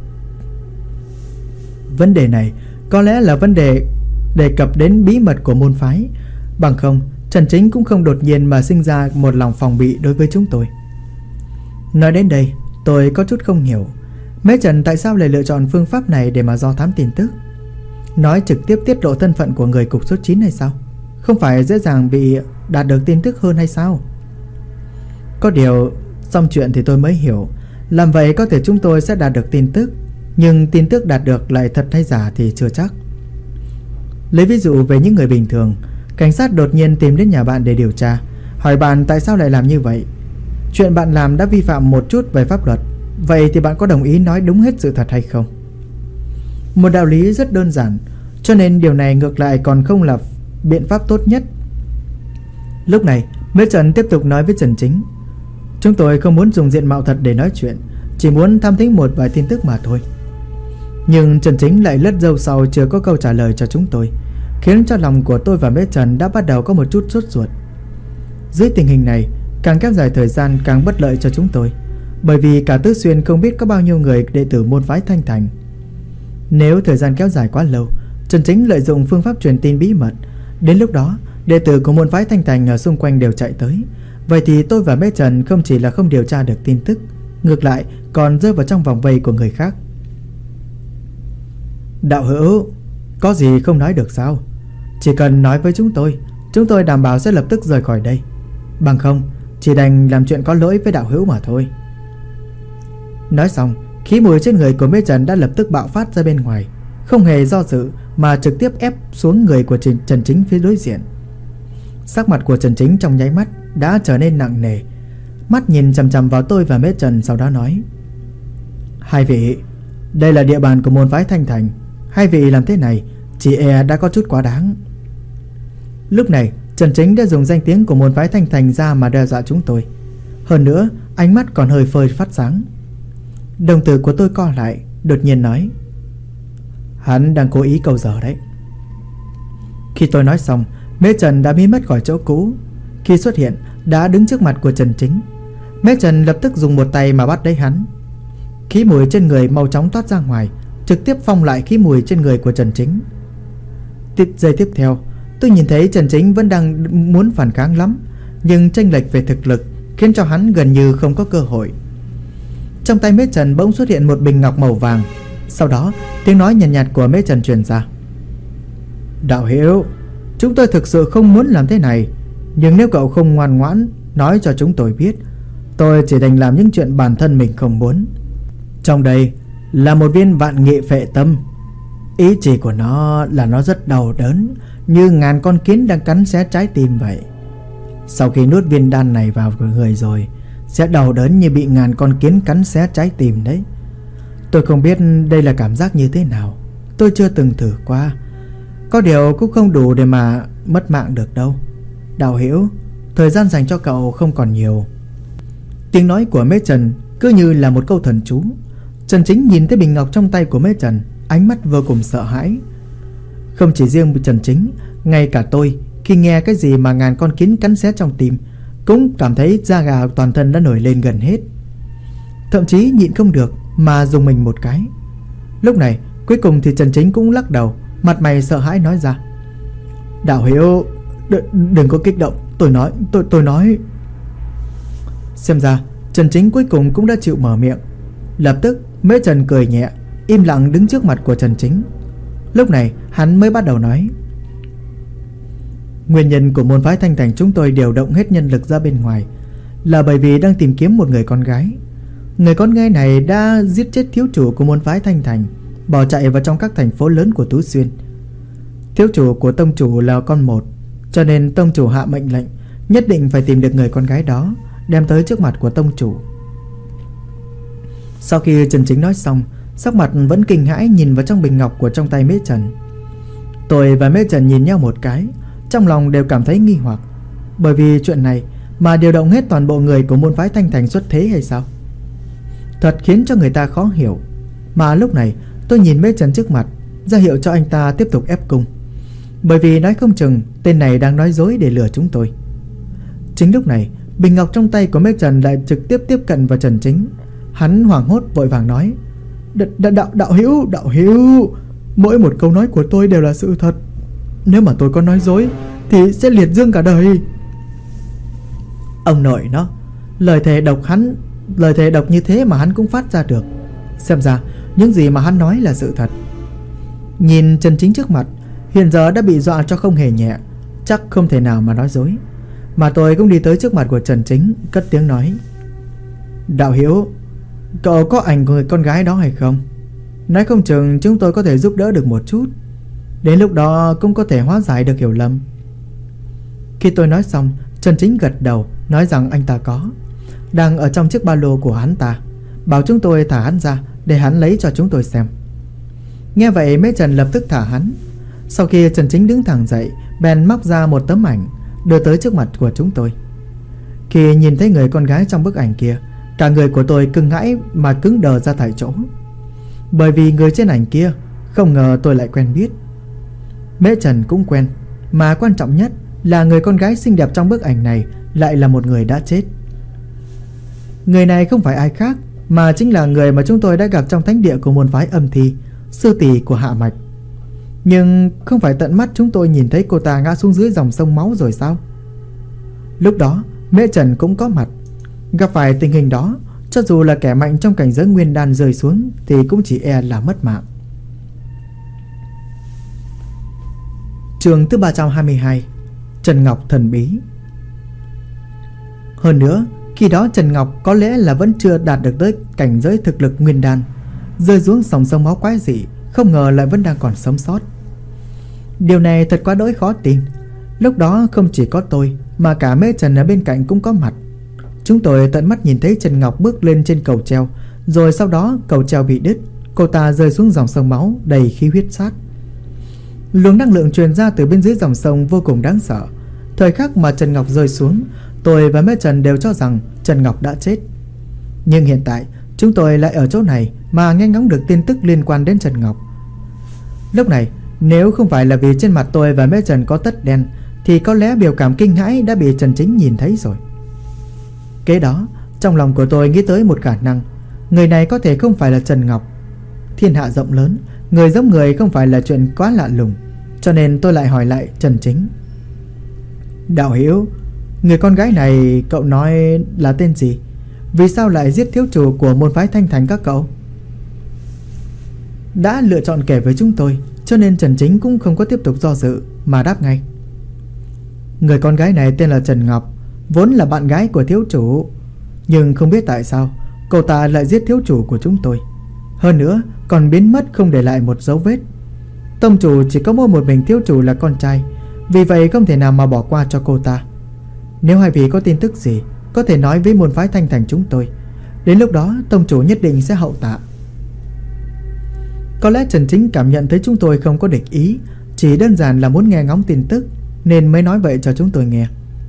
Vấn đề này có lẽ là vấn đề đề cập đến bí mật của môn phái. Bằng không, Trần Chính cũng không đột nhiên mà sinh ra một lòng phòng bị đối với chúng tôi. Nói đến đây, tôi có chút không hiểu Mễ Trần tại sao lại lựa chọn phương pháp này để mà do thám tin tức. Nói trực tiếp tiết lộ thân phận của người cục số 9 hay sao? Không phải dễ dàng bị đạt được tin tức hơn hay sao? Có điều, xong chuyện thì tôi mới hiểu, làm vậy có thể chúng tôi sẽ đạt được tin tức, nhưng tin tức đạt được lại thật hay giả thì chưa chắc. Lấy ví dụ về những người bình thường, cảnh sát đột nhiên tìm đến nhà bạn để điều tra, hỏi bạn tại sao lại làm như vậy. Chuyện bạn làm đã vi phạm một chút về pháp luật, vậy thì bạn có đồng ý nói đúng hết sự thật hay không? Một đạo lý rất đơn giản, cho nên điều này ngược lại còn không là biện pháp tốt nhất. Lúc này Mễ Trần tiếp tục nói với Trần Chính: chúng tôi không muốn dùng diện mạo thật để nói chuyện, chỉ muốn thám thính một vài tin tức mà thôi. Nhưng Trần Chính lại lất dâu sau chưa có câu trả lời cho chúng tôi. khiến cho lòng của tôi và Mễ Trần đã bắt đầu có một chút sốt ruột. Dưới tình hình này, càng kéo dài thời gian càng bất lợi cho chúng tôi, bởi vì cả Tứ Xuyên không biết có bao nhiêu người đệ tử môn phái Thanh Thành. Nếu thời gian kéo dài quá lâu, Trần Chính lợi dụng phương pháp truyền tin bí mật, đến lúc đó đệ tử của môn phái Thanh Thành ở xung quanh đều chạy tới. Vậy thì tôi và Mễ Trần không chỉ là không điều tra được tin tức, ngược lại còn rơi vào trong vòng vây của người khác. Đạo hữu, có gì không nói được sao? Chỉ cần nói với chúng tôi đảm bảo sẽ lập tức rời khỏi đây. Bằng không, chỉ đành làm chuyện có lỗi với đạo hữu mà thôi. Nói xong, khí mùi trên người của Mễ Trần đã lập tức bạo phát ra bên ngoài, không hề do dự mà trực tiếp ép xuống người của Trần Chính phía đối diện. Sắc mặt của Trần Chính trong nháy mắt đã trở nên nặng nề, mắt nhìn chằm chằm vào tôi và Mễ Trần, sau đó nói: Hai vị, đây là địa bàn của môn phái Thanh Thành, hai vị làm thế này chỉ e đã có chút quá đáng. Lúc này Trần Chính đã dùng danh tiếng của môn phái Thanh Thành ra mà đe dọa chúng tôi. Hơn nữa ánh mắt còn hơi phơi phát sáng. Đồng tử của tôi co lại, đột nhiên nói: Hắn đang cố ý câu giờ đấy. Khi tôi nói xong, Mễ Trần đã biến mất khỏi chỗ cũ. Khi xuất hiện đã đứng trước mặt của Trần Chính. Mễ Trần lập tức dùng một tay mà bắt lấy hắn. Khí mùi trên người mau chóng toát ra ngoài, trực tiếp phong lại khí mùi trên người của Trần Chính. Giây tiếp theo, tôi nhìn thấy Trần Chính vẫn đang muốn phản kháng lắm, nhưng chênh lệch về thực lực khiến cho hắn gần như không có cơ hội. Trong tay Mễ Trần bỗng xuất hiện một bình ngọc màu vàng. Sau đó tiếng nói nhàn nhạt của Mễ Trần truyền ra: Đạo hữu, chúng tôi thực sự không muốn làm thế này, nhưng nếu cậu không ngoan ngoãn nói cho chúng tôi biết, tôi chỉ đành làm những chuyện bản thân mình không muốn. Trong đây là một viên vạn nghị phệ tâm. Ý chỉ của nó là nó rất đau đớn, như ngàn con kiến đang cắn xé trái tim vậy. Sau khi nuốt viên đan này vào người rồi, sẽ đau đớn như bị ngàn con kiến cắn xé trái tim đấy. Tôi không biết đây là cảm giác như thế nào, tôi chưa từng thử qua. Có điều cũng không đủ để mà mất mạng được đâu. Đạo hữu, thời gian dành cho cậu không còn nhiều. Tiếng nói của Mễ Trần cứ như là một câu thần chú. Trần Chính nhìn thấy bình ngọc trong tay của Mễ Trần, ánh mắt vô cùng sợ hãi. Không chỉ riêng Trần Chính, ngay cả tôi khi nghe cái gì mà ngàn con kiến cắn xé trong tim cũng cảm thấy da gà toàn thân đã nổi lên gần hết. Thậm chí nhịn không được mà dùng mình một cái. Lúc này cuối cùng thì Trần Chính cũng lắc đầu, mặt mày sợ hãi nói ra: Đạo hữu, đừng có kích động, tôi nói. Xem ra Trần Chính cuối cùng cũng đã chịu mở miệng. Lập tức Mễ Trần cười nhẹ, im lặng đứng trước mặt của Trần Chính. Lúc này hắn mới bắt đầu nói: Nguyên nhân của môn phái Thanh Thành chúng tôi điều động hết nhân lực ra bên ngoài là bởi vì đang tìm kiếm một người con gái. Người con gái này đã giết chết thiếu chủ của môn phái Thanh Thành, bỏ chạy vào trong các thành phố lớn của Tú Xuyên. Thiếu chủ của tông chủ là con một, cho nên tông chủ hạ mệnh lệnh nhất định phải tìm được người con gái đó, đem tới trước mặt của tông chủ. Sau khi Trần Chính nói xong, sắc mặt vẫn kinh hãi nhìn vào trong bình ngọc của trong tay Mễ Trần. Tôi và Mễ Trần nhìn nhau một cái, trong lòng đều cảm thấy nghi hoặc. Bởi vì chuyện này mà điều động hết toàn bộ người của môn phái Thanh Thành xuất thế hay sao? Thật khiến cho người ta khó hiểu. Mà lúc này tôi nhìn Mễ Trần trước mặt, ra hiệu cho anh ta tiếp tục ép cung, bởi vì nói không chừng tên này đang nói dối để lừa chúng tôi. Chính lúc này bình ngọc trong tay của Mễ Trần lại trực tiếp tiếp cận vào Trần Chính. Hắn hoảng hốt vội vàng nói: Đạo hữu, mỗi một câu nói của tôi đều là sự thật. Nếu mà tôi có nói dối thì sẽ liệt dương cả đời. Ông nội nó, lời thề độc như thế mà hắn cũng phát ra được. Xem ra những gì mà hắn nói là sự thật. Nhìn Trần Chính trước mặt, hiện giờ đã bị dọa cho không hề nhẹ, chắc không thể nào mà nói dối. Mà tôi cũng đi tới trước mặt của Trần Chính, cất tiếng nói: Đạo hữu, cậu có ảnh của người con gái đó hay không? Nói không chừng chúng tôi có thể giúp đỡ được một chút, đến lúc đó cũng có thể hóa giải được hiểu lầm. Khi tôi nói xong, Trần Chính gật đầu, nói rằng anh ta có, đang ở trong chiếc ba lô của hắn ta, bảo chúng tôi thả hắn ra để hắn lấy cho chúng tôi xem. Nghe vậy Mễ Trần lập tức thả hắn. Sau khi Trần Chính đứng thẳng dậy, bèn móc ra một tấm ảnh đưa tới trước mặt của chúng tôi. Khi nhìn thấy người con gái trong bức ảnh kia, cả người của tôi cứng hãi mà cứng đờ ra tại chỗ. Bởi vì người trên ảnh kia không ngờ tôi lại quen biết. Mễ Trần cũng quen, mà quan trọng nhất là người con gái xinh đẹp trong bức ảnh này lại là một người đã chết. Người này không phải ai khác mà chính là người mà chúng tôi đã gặp trong thánh địa của môn phái Âm Thi, sư tỷ của Hạ Mạch. Nhưng không phải tận mắt chúng tôi nhìn thấy cô ta ngã xuống dưới dòng sông máu rồi sao? Lúc đó Mễ Trần cũng có mặt. Gặp phải tình hình đó, cho dù là kẻ mạnh trong cảnh giới nguyên đan rơi xuống thì cũng chỉ e là mất mạng. Chương thứ 322, Trần Ngọc thần bí. Hơn nữa, khi đó Trần Ngọc có lẽ là vẫn chưa đạt được tới cảnh giới thực lực nguyên đan, rơi xuống dòng sông máu quái dị, không ngờ lại vẫn đang còn sống sót. Điều này thật quá đỗi khó tin. Lúc đó không chỉ có tôi mà cả Mễ Trần ở bên cạnh cũng có mặt. Chúng tôi tận mắt nhìn thấy Trần Ngọc bước lên trên cầu treo, rồi sau đó cầu treo bị đứt, cô ta rơi xuống dòng sông máu đầy khí huyết sát. Luồng năng lượng truyền ra từ bên dưới dòng sông vô cùng đáng sợ. Thời khắc mà Trần Ngọc rơi xuống, tôi và Mễ Trần đều cho rằng Trần Ngọc đã chết. Nhưng hiện tại chúng tôi lại ở chỗ này mà nghe ngóng được tin tức liên quan đến Trần Ngọc. Lúc này nếu không phải là vì trên mặt tôi và Mễ Trần có tất đen thì có lẽ biểu cảm kinh hãi đã bị Trần Chính nhìn thấy rồi. Kế đó trong lòng của tôi nghĩ tới một khả năng, người này có thể không phải là Trần Ngọc. Thiên hạ rộng lớn, người giống người không phải là chuyện quá lạ lùng, cho nên tôi lại hỏi lại Trần Chính. Đạo hữu, người con gái này cậu nói là tên gì? Vì sao lại giết thiếu chủ của môn phái Thanh Thành các cậu? Đã lựa chọn kể với chúng tôi, cho nên Trần Chính cũng không có tiếp tục do dự mà đáp ngay. Người con gái này tên là Trần Ngọc, vốn là bạn gái của thiếu chủ, nhưng không biết tại sao cô ta lại giết thiếu chủ của chúng tôi. Hơn nữa còn biến mất không để lại một dấu vết. Tông chủ chỉ có một mình thiếu chủ là con trai, vì vậy không thể nào mà bỏ qua cho cô ta. Nếu hai vị có tin tức gì có thể nói với môn phái Thanh Thành chúng tôi, đến lúc đó tông chủ nhất định sẽ hậu tạ. Có lẽ Trần Chính cảm nhận thấy chúng tôi không có địch ý, chỉ đơn giản là muốn nghe ngóng tin tức nên mới nói vậy cho chúng tôi nghe.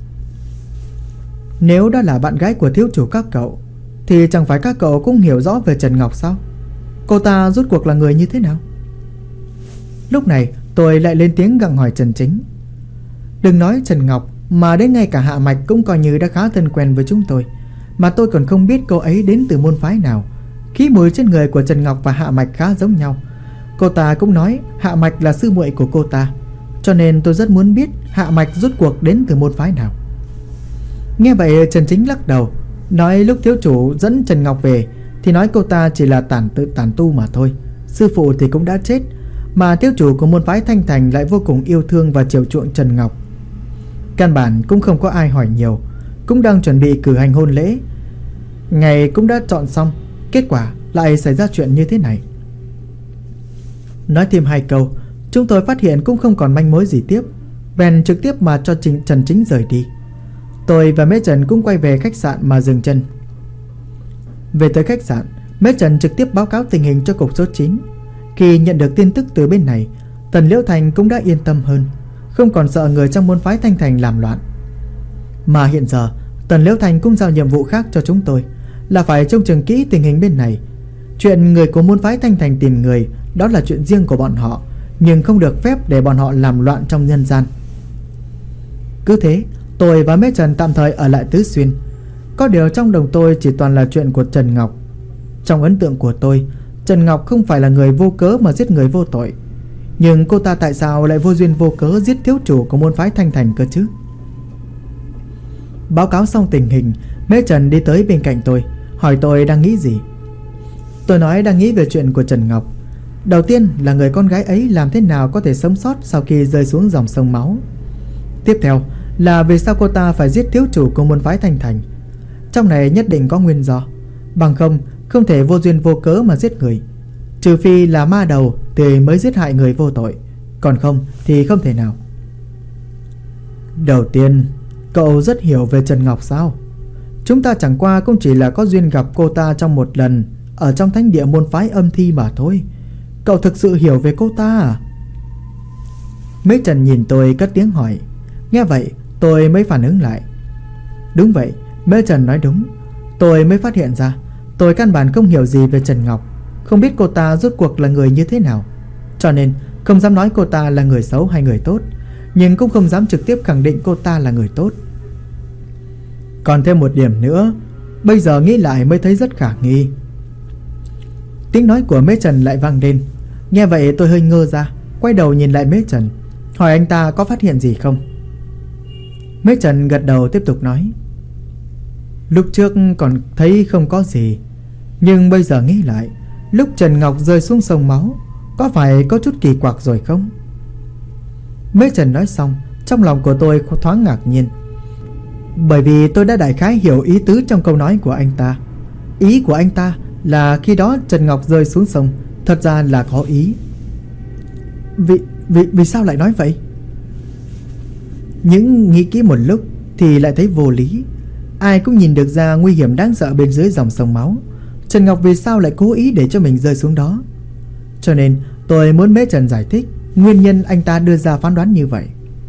Nếu đã là bạn gái của thiếu chủ các cậu thì chẳng phải các cậu cũng hiểu rõ về Trần Ngọc sao? Cô ta rốt cuộc là người như thế nào? Lúc này tôi lại lên tiếng gặng hỏi Trần Chính. Đừng nói Trần Ngọc, mà đến ngay cả Hạ Mạch cũng coi như đã khá thân quen với chúng tôi, mà tôi còn không biết cô ấy đến từ môn phái nào. Khí mùi trên người của Trần Ngọc và Hạ Mạch khá giống nhau. Cô ta cũng nói Hạ Mạch là sư muội của cô ta, cho nên tôi rất muốn biết Hạ Mạch rốt cuộc đến từ môn phái nào. Nghe vậy Trần Chính lắc đầu, nói lúc thiếu chủ dẫn Trần Ngọc về thì nói cô ta chỉ là tản tu mà thôi. Sư phụ thì cũng đã chết, mà thiếu chủ của môn phái Thanh Thành lại vô cùng yêu thương và chiều chuộng Trần Ngọc. Căn bản cũng không có ai hỏi nhiều, cũng đang chuẩn bị cử hành hôn lễ. Ngày cũng đã chọn xong, kết quả lại xảy ra chuyện như thế này. Nói thêm hai câu, chúng tôi phát hiện cũng không còn manh mối gì tiếp, bèn trực tiếp mà cho Trần Chính rời đi. Tôi và Mễ Trần cũng quay về khách sạn mà dừng chân. Về tới khách sạn, Mễ Trần trực tiếp báo cáo tình hình cho cục số 9. Khi nhận được tin tức từ bên này, Tần Liễu Thành cũng đã yên tâm hơn, không còn sợ người trong môn phái Thanh Thành làm loạn. Mà hiện giờ Tần Liễu Thành cũng giao nhiệm vụ khác cho chúng tôi, là phải trông chừng kỹ tình hình bên này. Chuyện người của môn phái Thanh Thành tìm người, đó là chuyện riêng của bọn họ, nhưng không được phép để bọn họ làm loạn trong nhân gian. Cứ thế tôi và Mễ Trần tạm thời ở lại Tứ Xuyên. Có điều trong đầu tôi chỉ toàn là chuyện của Trần Ngọc. Trong ấn tượng của tôi, Trần Ngọc không phải là người vô cớ mà giết người vô tội, nhưng cô ta tại sao lại vô duyên vô cớ giết thiếu chủ của môn phái Thanh Thành cơ chứ? Báo cáo xong tình hình, Mễ Trần đi tới bên cạnh tôi, hỏi tôi đang nghĩ gì. Tôi nói đang nghĩ về chuyện của Trần Ngọc. Đầu tiên là người con gái ấy làm thế nào có thể sống sót sau khi rơi xuống dòng sông máu. Tiếp theo là vì sao cô ta phải giết thiếu chủ của môn phái Thanh Thành. Trong này nhất định có nguyên do, bằng không thể vô duyên vô cớ mà giết người. Trừ phi là ma đầu thì mới giết hại người vô tội, còn không thì không thể nào. Đầu tiên, cậu rất hiểu về Trần Ngọc sao? Chúng ta chẳng qua cũng chỉ là có duyên gặp cô ta trong một lần ở trong thánh địa môn phái Âm Thi mà thôi. Cậu thực sự hiểu về cô ta à? Mễ Trần nhìn tôi cất tiếng hỏi. Nghe vậy tôi mới phản ứng lại. Đúng vậy, Mễ Trần nói đúng. Tôi mới phát hiện ra tôi căn bản không hiểu gì về Trần Ngọc, không biết cô ta rốt cuộc là người như thế nào, cho nên Không dám nói cô ta là người xấu hay người tốt, nhưng cũng không dám trực tiếp khẳng định cô ta là người tốt. Còn thêm một điểm nữa, bây giờ nghĩ lại mới thấy rất khả nghi. Tiếng nói của Mễ Trần lại vang lên. Nghe vậy tôi hơi ngơ ra, quay đầu nhìn lại Mễ Trần, hỏi anh ta có phát hiện gì không. Mễ Trần gật đầu tiếp tục nói: Lúc trước còn thấy không có gì, nhưng bây giờ nghĩ lại, lúc Trần Ngọc rơi xuống sông máu, có phải có chút kỳ quặc rồi không? Mễ Trần nói xong, trong lòng của tôi thoáng ngạc nhiên, bởi vì tôi đã đại khái hiểu ý tứ trong câu nói của anh ta. Ý của anh ta là khi đó Trần Ngọc rơi xuống sông, thật ra là có ý. Vì sao lại nói vậy? Nhưng nghĩ kỹ một lúc thì lại thấy vô lý. Ai cũng nhìn được ra nguy hiểm đáng sợ bên dưới dòng sông máu. Trần Ngọc vì sao lại cố ý để cho mình rơi xuống đó? Cho nên tôi muốn Mễ Trần giải thích nguyên nhân anh ta đưa ra phán đoán như vậy.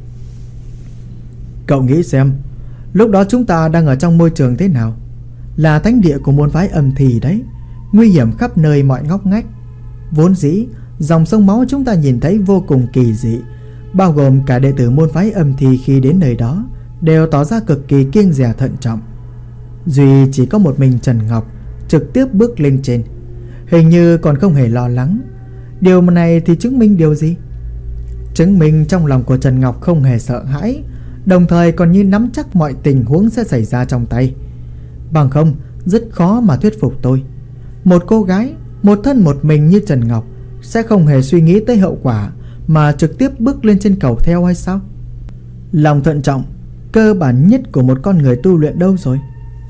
Cậu nghĩ xem, lúc đó chúng ta đang ở trong môi trường thế nào? Là thánh địa của môn phái Âm Thì đấy, nguy hiểm khắp nơi mọi ngóc ngách. Vốn dĩ dòng sông máu chúng ta nhìn thấy vô cùng kỳ dị, bao gồm cả đệ tử môn phái Âm Thì khi đến nơi đó đều tỏ ra cực kỳ kiêng dè thận trọng. Duy chỉ có một mình Trần Ngọc trực tiếp bước lên trên, hình như còn không hề lo lắng. Điều này thì chứng minh điều gì? Chứng minh trong lòng của Trần Ngọc không hề sợ hãi, đồng thời còn như nắm chắc mọi tình huống sẽ xảy ra trong tay. Bằng không rất khó mà thuyết phục tôi. Một cô gái, một thân một mình như Trần Ngọc sẽ không hề suy nghĩ tới hậu quả mà trực tiếp bước lên trên cầu theo hay sao? Lòng thận trọng cơ bản nhất của một con người tu luyện đâu rồi?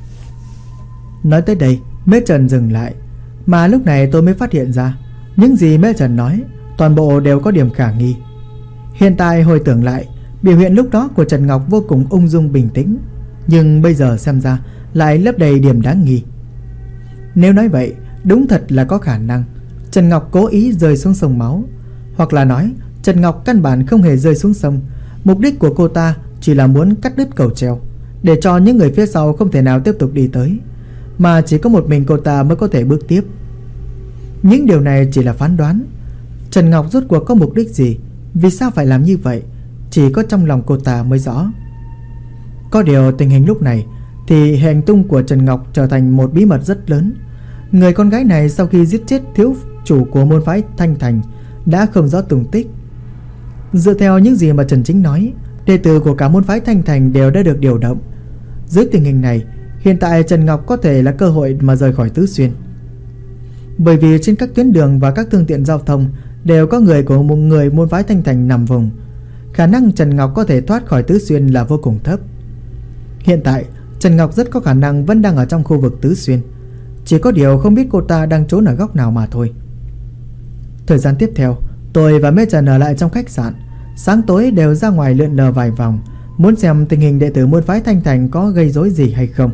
Nói tới đây, Mễ Trần dừng lại, mà lúc này tôi mới phát hiện ra những gì Mễ Trần nói toàn bộ đều có điểm khả nghi. Hiện tại hồi tưởng lại, biểu hiện lúc đó của Trần Ngọc vô cùng ung dung bình tĩnh, nhưng bây giờ xem ra lại lấp đầy điểm đáng nghi. Nếu nói vậy, đúng thật là có khả năng Trần Ngọc cố ý rơi xuống sông máu, hoặc là nói Trần Ngọc căn bản không hề rơi xuống sông. Mục đích của cô ta chỉ là muốn cắt đứt cầu treo, để cho những người phía sau không thể nào tiếp tục đi tới, mà chỉ có một mình cô ta mới có thể bước tiếp. Những điều này chỉ là phán đoán. Trần Ngọc rốt cuộc có mục đích gì, vì sao phải làm như vậy, chỉ có trong lòng cô ta mới rõ. Có điều tình hình lúc này thì hành tung của Trần Ngọc trở thành một bí mật rất lớn. Người con gái này sau khi giết chết thiếu chủ của môn phái Thanh Thành đã không rõ tung tích. Dựa theo những gì mà Trần Chính nói, đệ tử của cả môn phái Thanh Thành đều đã được điều động. Dưới tình hình này, hiện tại Trần Ngọc có thể là cơ hội mà rời khỏi Tứ Xuyên. Bởi vì trên các tuyến đường và các phương tiện giao thông đều có người của một người môn phái Thanh Thành nằm vùng, khả năng Trần Ngọc có thể thoát khỏi Tứ Xuyên là vô cùng thấp. Hiện tại Trần Ngọc rất có khả năng vẫn đang ở trong khu vực Tứ Xuyên, chỉ có điều không biết cô ta đang trốn ở góc nào mà thôi. Thời gian tiếp theo, tôi và Mễ Trần ở lại trong khách sạn, sáng tối đều ra ngoài lượn lờ vài vòng, muốn xem tình hình đệ tử môn phái Thanh Thành có gây rối gì hay không.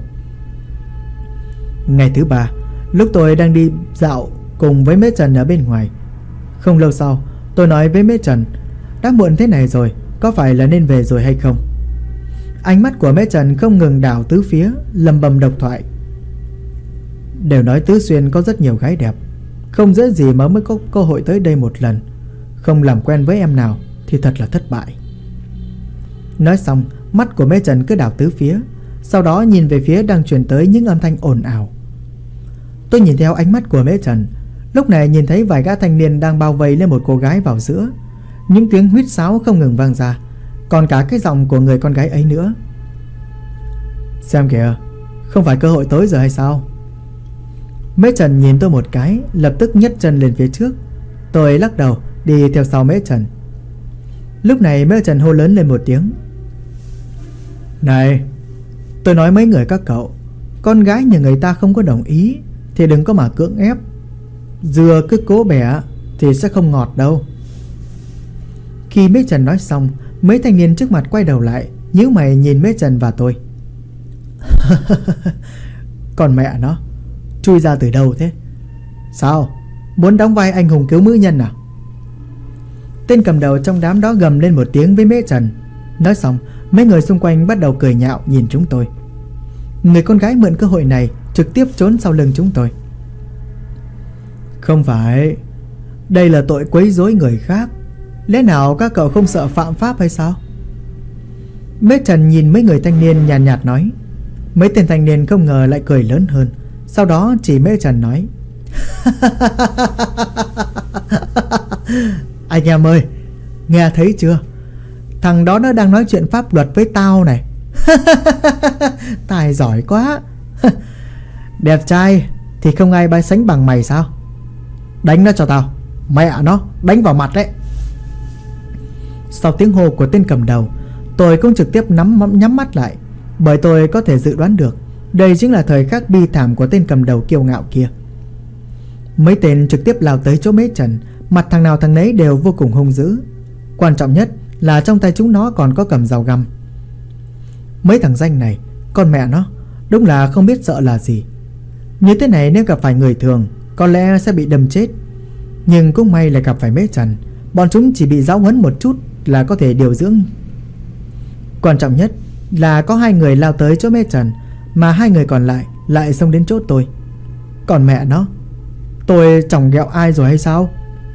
Ngày thứ ba, lúc tôi đang đi dạo cùng với Mễ Trần ở bên ngoài, không lâu sau tôi nói với Mễ Trần: đã muộn thế này rồi, có phải là nên về rồi hay không? Ánh mắt của Mễ Trần không ngừng đảo tứ phía, lầm bầm độc thoại: đều nói Tứ Xuyên có rất nhiều gái đẹp, không dễ gì mà mới có cơ hội tới đây một lần, không làm quen với em nào thì thật là thất bại. Nói xong, mắt của Mễ Trần cứ đảo tứ phía, sau đó nhìn về phía đang truyền tới những âm thanh ồn ào. Tôi nhìn theo ánh mắt của Mễ Trần, lúc này nhìn thấy vài gã thanh niên đang bao vây lên một cô gái vào giữa. Những tiếng huýt sáo không ngừng vang ra, còn cả cái giọng của người con gái ấy nữa. Xem kìa, không phải cơ hội tối rồi hay sao? Mễ Trần nhìn tôi một cái, lập tức nhấc chân lên phía trước. Tôi lắc đầu đi theo sau Mễ Trần. Lúc này Mễ Trần hô lớn lên một tiếng: này, tôi nói mấy người các cậu, con gái nhà người ta không có đồng ý thì đừng có mà cưỡng ép. Dừa cứ cố bẻ thì sẽ không ngọt đâu. Khi Mễ Trần nói xong, mấy thanh niên trước mặt quay đầu lại, nhíu mày nhìn Mễ Trần và tôi. Còn mẹ nó, chui ra từ đâu thế? Sao, muốn đóng vai anh hùng cứu nữ nhân à? Tên cầm đầu trong đám đó gầm lên một tiếng với Mễ Trần. Nói xong, mấy người xung quanh bắt đầu cười nhạo nhìn chúng tôi. Người con gái mượn cơ hội này trực tiếp trốn sau lưng chúng tôi. Không phải, đây là tội quấy rối người khác, Lẽ nào các cậu không sợ phạm pháp hay sao? Mễ Trần nhìn mấy người thanh niên nhàn nhạt nói. Mấy tên thanh niên không ngờ lại cười lớn hơn. Sau đó chỉ Mễ Trần nói. Anh em ơi, nghe thấy chưa? Thằng đó nó đang nói chuyện pháp luật với tao này. Tài giỏi quá. Đẹp trai thì không ai bay sánh bằng mày sao? Đánh nó cho tao. Mẹ nó, đánh vào mặt đấy. Sau tiếng hô của tên cầm đầu, tôi cũng trực tiếp nhắm mắt lại, bởi tôi có thể dự đoán được đây chính là thời khắc bi thảm của tên cầm đầu kiêu ngạo kia. Mấy tên trực tiếp lao tới chỗ Mễ Trần, mặt thằng nào thằng nấy đều vô cùng hung dữ. Quan trọng nhất là trong tay chúng nó còn có cầm dao găm. Mấy thằng danh này, con mẹ nó, đúng là không biết sợ là gì. Như thế này nếu gặp phải người thường có lẽ sẽ bị đâm chết. Nhưng cũng may là gặp phải Mễ Trần, bọn chúng chỉ bị giáo huấn một chút là có thể điều dưỡng. Quan trọng nhất là có 2 người lao tới chỗ Mễ Trần, mà 2 người còn lại xông đến chỗ tôi. Còn mẹ nó, tôi chỏng ghẹo ai rồi hay sao?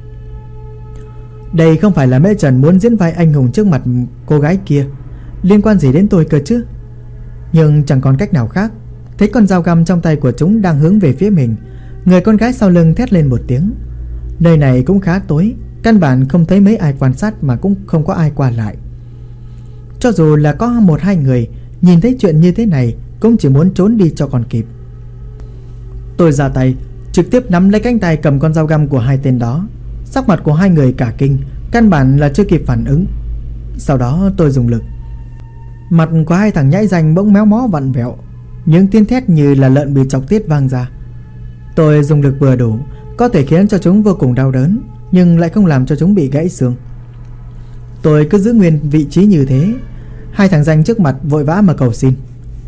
Đây không phải là Mễ Trần muốn diễn vai anh hùng trước mặt cô gái kia, liên quan gì đến tôi cơ chứ? Nhưng chẳng còn cách nào khác. Thấy con dao găm trong tay của chúng đang hướng về phía mình, người con gái sau lưng thét lên một tiếng. Nơi này cũng khá tối, căn bản không thấy mấy ai quan sát, mà cũng không có ai qua lại. Cho dù là có 1-2 người nhìn thấy chuyện như thế này cũng chỉ muốn trốn đi cho còn kịp. Tôi ra tay trực tiếp nắm lấy cánh tay cầm con dao găm của 2 tên đó. Sắc mặt của 2 người cả kinh, căn bản là chưa kịp phản ứng. Sau đó tôi dùng lực. Mặt của 2 thằng nhãi danh bỗng méo mó vặn vẹo, những tiếng thét như là lợn bị chọc tiết vang ra. Tôi dùng lực vừa đủ, có thể khiến cho chúng vô cùng đau đớn, nhưng lại không làm cho chúng bị gãy xương. Tôi cứ giữ nguyên vị trí như thế. 2 thằng danh trước mặt vội vã mà cầu xin.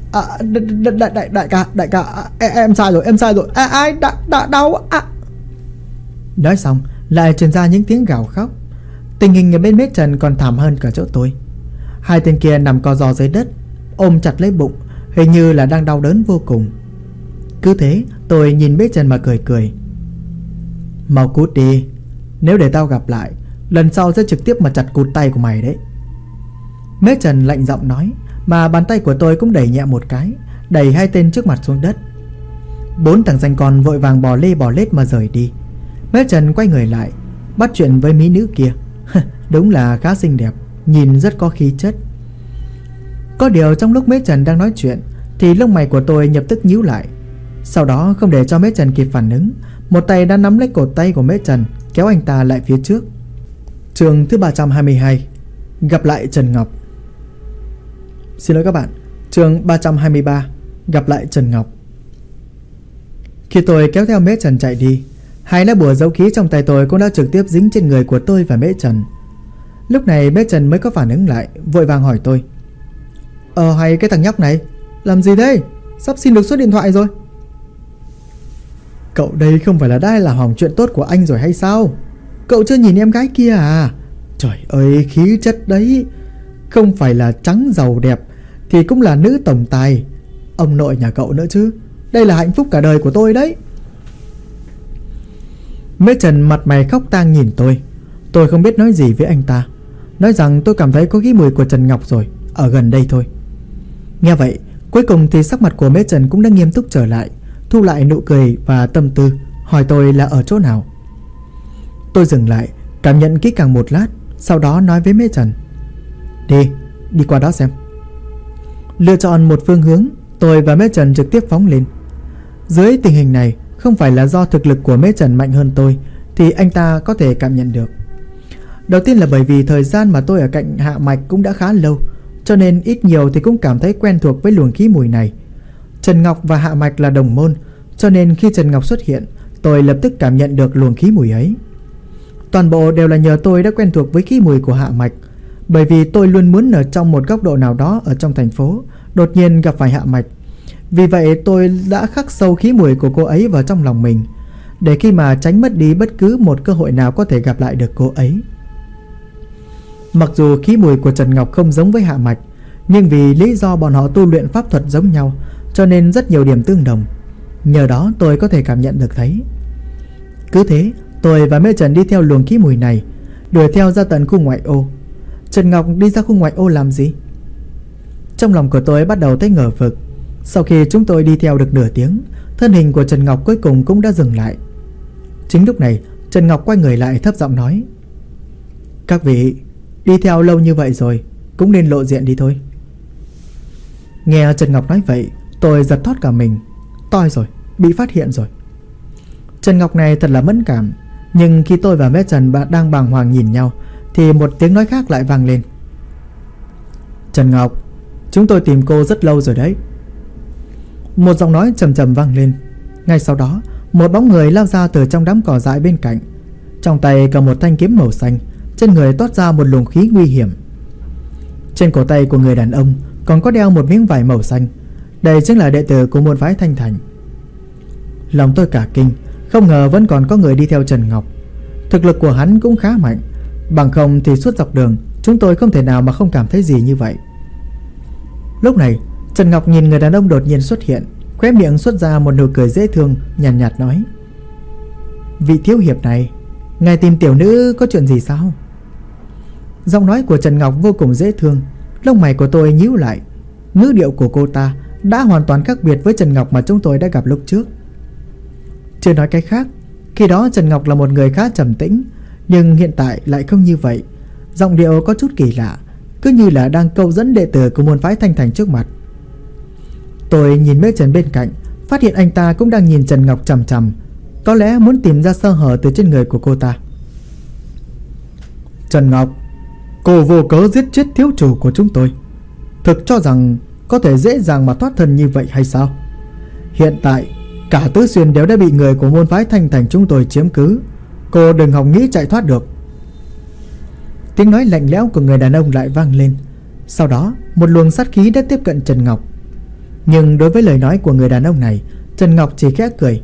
Đại ca, em sai rồi, ai đã đau à. Nói xong lại truyền ra những tiếng gào khóc. Tình hình ở bên Mễ Trần còn thảm hơn cả chỗ tôi. 2 tên kia nằm co ro dưới đất, ôm chặt lấy bụng, hình như là đang đau đớn vô cùng. Cứ thế tôi nhìn Mễ Trần mà cười. Mau cút đi, nếu để tao gặp lại, lần sau sẽ trực tiếp mà chặt cụt tay của mày đấy. Mễ Trần lạnh giọng nói, mà bàn tay của tôi cũng đẩy nhẹ một cái, đẩy 2 tên trước mặt xuống đất. 4 thằng danh con vội vàng bò lê bò lết mà rời đi. Mễ Trần quay người lại, bắt chuyện với mỹ nữ kia. Đúng là khá xinh đẹp, nhìn rất có khí chất. Có điều trong lúc Mễ Trần đang nói chuyện thì lông mày của tôi lập tức nhíu lại. Sau đó không để cho Mễ Trần kịp phản ứng, một tay đã nắm lấy cổ tay của Mễ Trần, kéo anh ta lại phía trước. Chương thứ 322, gặp lại Trần Ngọc. Xin lỗi các bạn, chương 323, gặp lại Trần Ngọc. Khi tôi kéo theo Mễ Trần chạy đi, 2 lá bùa dấu khí trong tay tôi cũng đã trực tiếp dính trên người của tôi và Mễ Trần. Lúc này Mễ Trần mới có phản ứng lại, vội vàng hỏi tôi. Hay cái thằng nhóc này, làm gì đây? Sắp xin được số điện thoại rồi. Cậu đây không phải là đã làm hỏng chuyện tốt của anh rồi hay sao? Cậu chưa nhìn em gái kia à? Trời ơi, khí chất đấy, không phải là trắng giàu đẹp thì cũng là nữ tổng tài. Ông nội nhà cậu nữa chứ. Đây là hạnh phúc cả đời của tôi đấy. Mễ Trần mặt mày khóc tang nhìn tôi. Tôi không biết nói gì với anh ta, nói rằng tôi cảm thấy có cái mùi của Trần Ngọc rồi, ở gần đây thôi. Nghe vậy, cuối cùng thì sắc mặt của Mễ Trần cũng đã nghiêm túc trở lại, thu lại nụ cười và tâm tư, hỏi tôi là ở chỗ nào. Tôi dừng lại, cảm nhận kỹ càng một lát, sau đó nói với Mễ Trần. Đi qua đó xem. Lựa chọn một phương hướng, tôi và Mễ Trần trực tiếp phóng lên. Dưới tình hình này, không phải là do thực lực của Mễ Trần mạnh hơn tôi thì anh ta có thể cảm nhận được. Đầu tiên là bởi vì thời gian mà tôi ở cạnh Hạ Mạch cũng đã khá lâu, cho nên ít nhiều thì cũng cảm thấy quen thuộc với luồng khí mùi này. Trần Ngọc và Hạ Mạch là đồng môn, cho nên khi Trần Ngọc xuất hiện, tôi lập tức cảm nhận được luồng khí mùi ấy. Toàn bộ đều là nhờ tôi đã quen thuộc với khí mùi của Hạ Mạch, bởi vì tôi luôn muốn ở trong một góc độ nào đó ở trong thành phố đột nhiên gặp phải Hạ Mạch. Vì vậy tôi đã khắc sâu khí mùi của cô ấy vào trong lòng mình, để khi mà tránh mất đi bất cứ một cơ hội nào có thể gặp lại được cô ấy. Mặc dù khí mùi của Trần Ngọc không giống với Hạ Mạch, nhưng vì lý do bọn họ tu luyện pháp thuật giống nhau, cho nên rất nhiều điểm tương đồng. Nhờ đó tôi có thể cảm nhận được thấy. Cứ thế, tôi và Mễ Trần đi theo luồng khí mùi này. đuổi theo ra tận khu ngoại ô. Trần Ngọc đi ra khu ngoại ô làm gì? Trong lòng của tôi bắt đầu thấy ngờ vực. Sau khi chúng tôi đi theo được nửa tiếng, thân hình của Trần Ngọc cuối cùng cũng đã dừng lại. Chính lúc này Trần Ngọc quay người lại thấp giọng nói: "Các vị, đi theo lâu như vậy rồi, cũng nên lộ diện đi thôi." Nghe Trần Ngọc nói vậy, tôi giật thót cả mình. Toi rồi, bị phát hiện rồi. Trần Ngọc này thật là mẫn cảm. Nhưng khi tôi và Mễ Trần đang bàng hoàng nhìn nhau thì một tiếng nói khác lại vang lên: "Trần Ngọc, chúng tôi tìm cô rất lâu rồi đấy." Một giọng nói trầm trầm vang lên. Ngay sau đó, một bóng người lao ra từ trong đám cỏ dại bên cạnh, trong tay cầm một thanh kiếm màu xanh, trên người toát ra một luồng khí nguy hiểm. Trên cổ tay của người đàn ông còn có đeo một miếng vải màu xanh. Đây chính là đệ tử của môn phái Thanh Thành. Lòng tôi cả kinh, không ngờ vẫn còn có người đi theo Trần Ngọc. Thực lực của hắn cũng khá mạnh, bằng không thì suốt dọc đường chúng tôi không thể nào mà không cảm thấy gì như vậy. Lúc này Trần Ngọc nhìn người đàn ông đột nhiên xuất hiện, khóe miệng xuất ra một nụ cười dễ thương, nhàn nhạt nói: "Vị thiếu hiệp này, ngài tìm tiểu nữ có chuyện gì sao?" Giọng nói của Trần Ngọc vô cùng dễ thương. Lông mày của tôi nhíu lại. Ngữ điệu của cô ta đã hoàn toàn khác biệt với Trần Ngọc mà chúng tôi đã gặp lúc trước. Chưa nói cái khác, khi đó Trần Ngọc là một người khá trầm tĩnh, nhưng hiện tại lại không như vậy. Giọng điệu có chút kỳ lạ, cứ như là đang câu dẫn đệ tử của môn phái Thanh Thành trước mặt. Tôi nhìn Mễ Trần bên cạnh, phát hiện anh ta cũng đang nhìn Trần Ngọc chằm chằm, có lẽ muốn tìm ra sơ hở từ trên người của cô ta. "Trần Ngọc, cô vô cớ giết chết thiếu chủ của chúng tôi, thực cho rằng có thể dễ dàng mà thoát thân như vậy hay sao? Hiện tại cả Tứ Xuyên đều đã bị người của môn phái Thanh Thành chúng tôi chiếm cứ, cô đừng hòng nghĩ chạy thoát được." Tiếng nói lạnh lẽo của người đàn ông lại vang lên. Sau đó một luồng sát khí đã tiếp cận Trần Ngọc. Nhưng đối với lời nói của người đàn ông này, Trần Ngọc chỉ khẽ cười.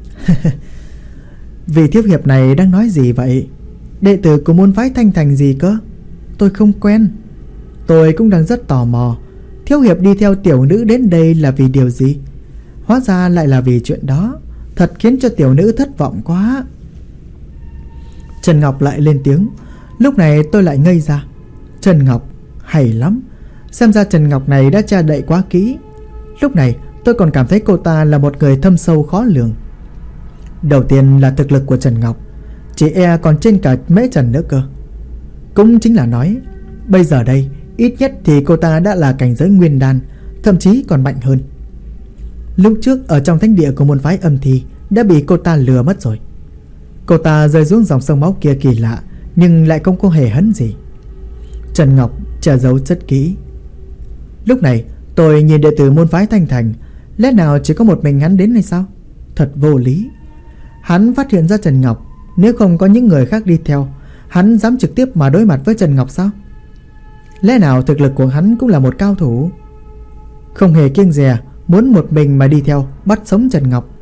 "Vị thiếu hiệp này đang nói gì vậy? Đệ tử của môn phái Thanh Thành gì cơ? Tôi không quen." Tôi cũng đang rất tò mò, thiếu hiệp đi theo tiểu nữ đến đây là vì điều gì? Hóa ra lại là vì chuyện đó, thật khiến cho tiểu nữ thất vọng quá. Trần Ngọc lại lên tiếng. Lúc này tôi lại ngây ra. Trần Ngọc, hay lắm. Xem ra Trần Ngọc này đã che đậy quá kỹ. Lúc này tôi còn cảm thấy cô ta là một người thâm sâu khó lường. Đầu tiên là thực lực của Trần Ngọc, chỉ e còn trên cả Mễ Trần nữa cơ. Cũng chính là nói, bây giờ đây ít nhất thì cô ta đã là cảnh giới nguyên đan, thậm chí còn mạnh hơn. Lúc trước ở trong thánh địa của môn phái Âm Thi đã bị cô ta lừa mất rồi. Cô ta rơi xuống dòng sông máu kia kỳ lạ, nhưng lại không có hề hấn gì. Trần Ngọc che giấu rất kỹ. Lúc này tôi nhìn đệ tử môn phái Thanh Thành, lẽ nào chỉ có một mình hắn đến hay sao? Thật vô lý. Hắn phát hiện ra Trần Ngọc, nếu không có những người khác đi theo, hắn dám trực tiếp mà đối mặt với Trần Ngọc sao? Lẽ nào thực lực của hắn cũng là một cao thủ, không hề kiêng dè, muốn một mình mà đi theo bắt sống Trần Ngọc.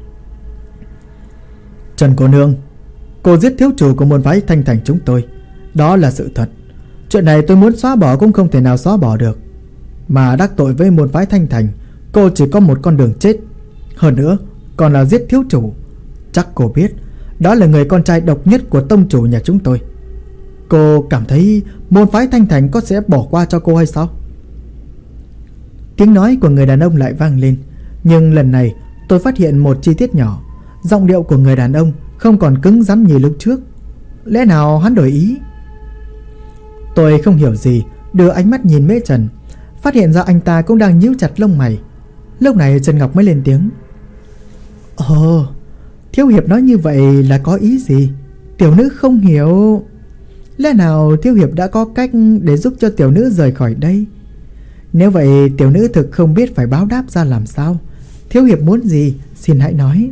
Trần cô nương, cô giết thiếu chủ của môn phái Thanh Thành chúng tôi, đó là sự thật. Chuyện này tôi muốn xóa bỏ cũng không thể nào xóa bỏ được. Mà đắc tội với môn phái Thanh Thành, cô chỉ có một con đường chết. Hơn nữa còn là giết thiếu chủ. Chắc cô biết đó là người con trai độc nhất của tông chủ nhà chúng tôi. Cô cảm thấy môn phái Thanh Thành có sẽ bỏ qua cho cô hay sao? Tiếng nói của người đàn ông lại vang lên. Nhưng lần này tôi phát hiện một chi tiết nhỏ. Giọng điệu của người đàn ông không còn cứng rắn như lúc trước. Lẽ nào hắn đổi ý? Tôi không hiểu gì, đưa ánh mắt nhìn Mễ Trần, phát hiện ra anh ta cũng đang nhíu chặt lông mày. Lúc này Trần Ngọc mới lên tiếng. Ồ, thiếu hiệp nói như vậy là có ý gì? Tiểu nữ không hiểu. Lẽ nào thiếu hiệp đã có cách để giúp cho tiểu nữ rời khỏi đây? Nếu vậy tiểu nữ thực không biết phải báo đáp ra làm sao. Thiếu hiệp muốn gì xin hãy nói.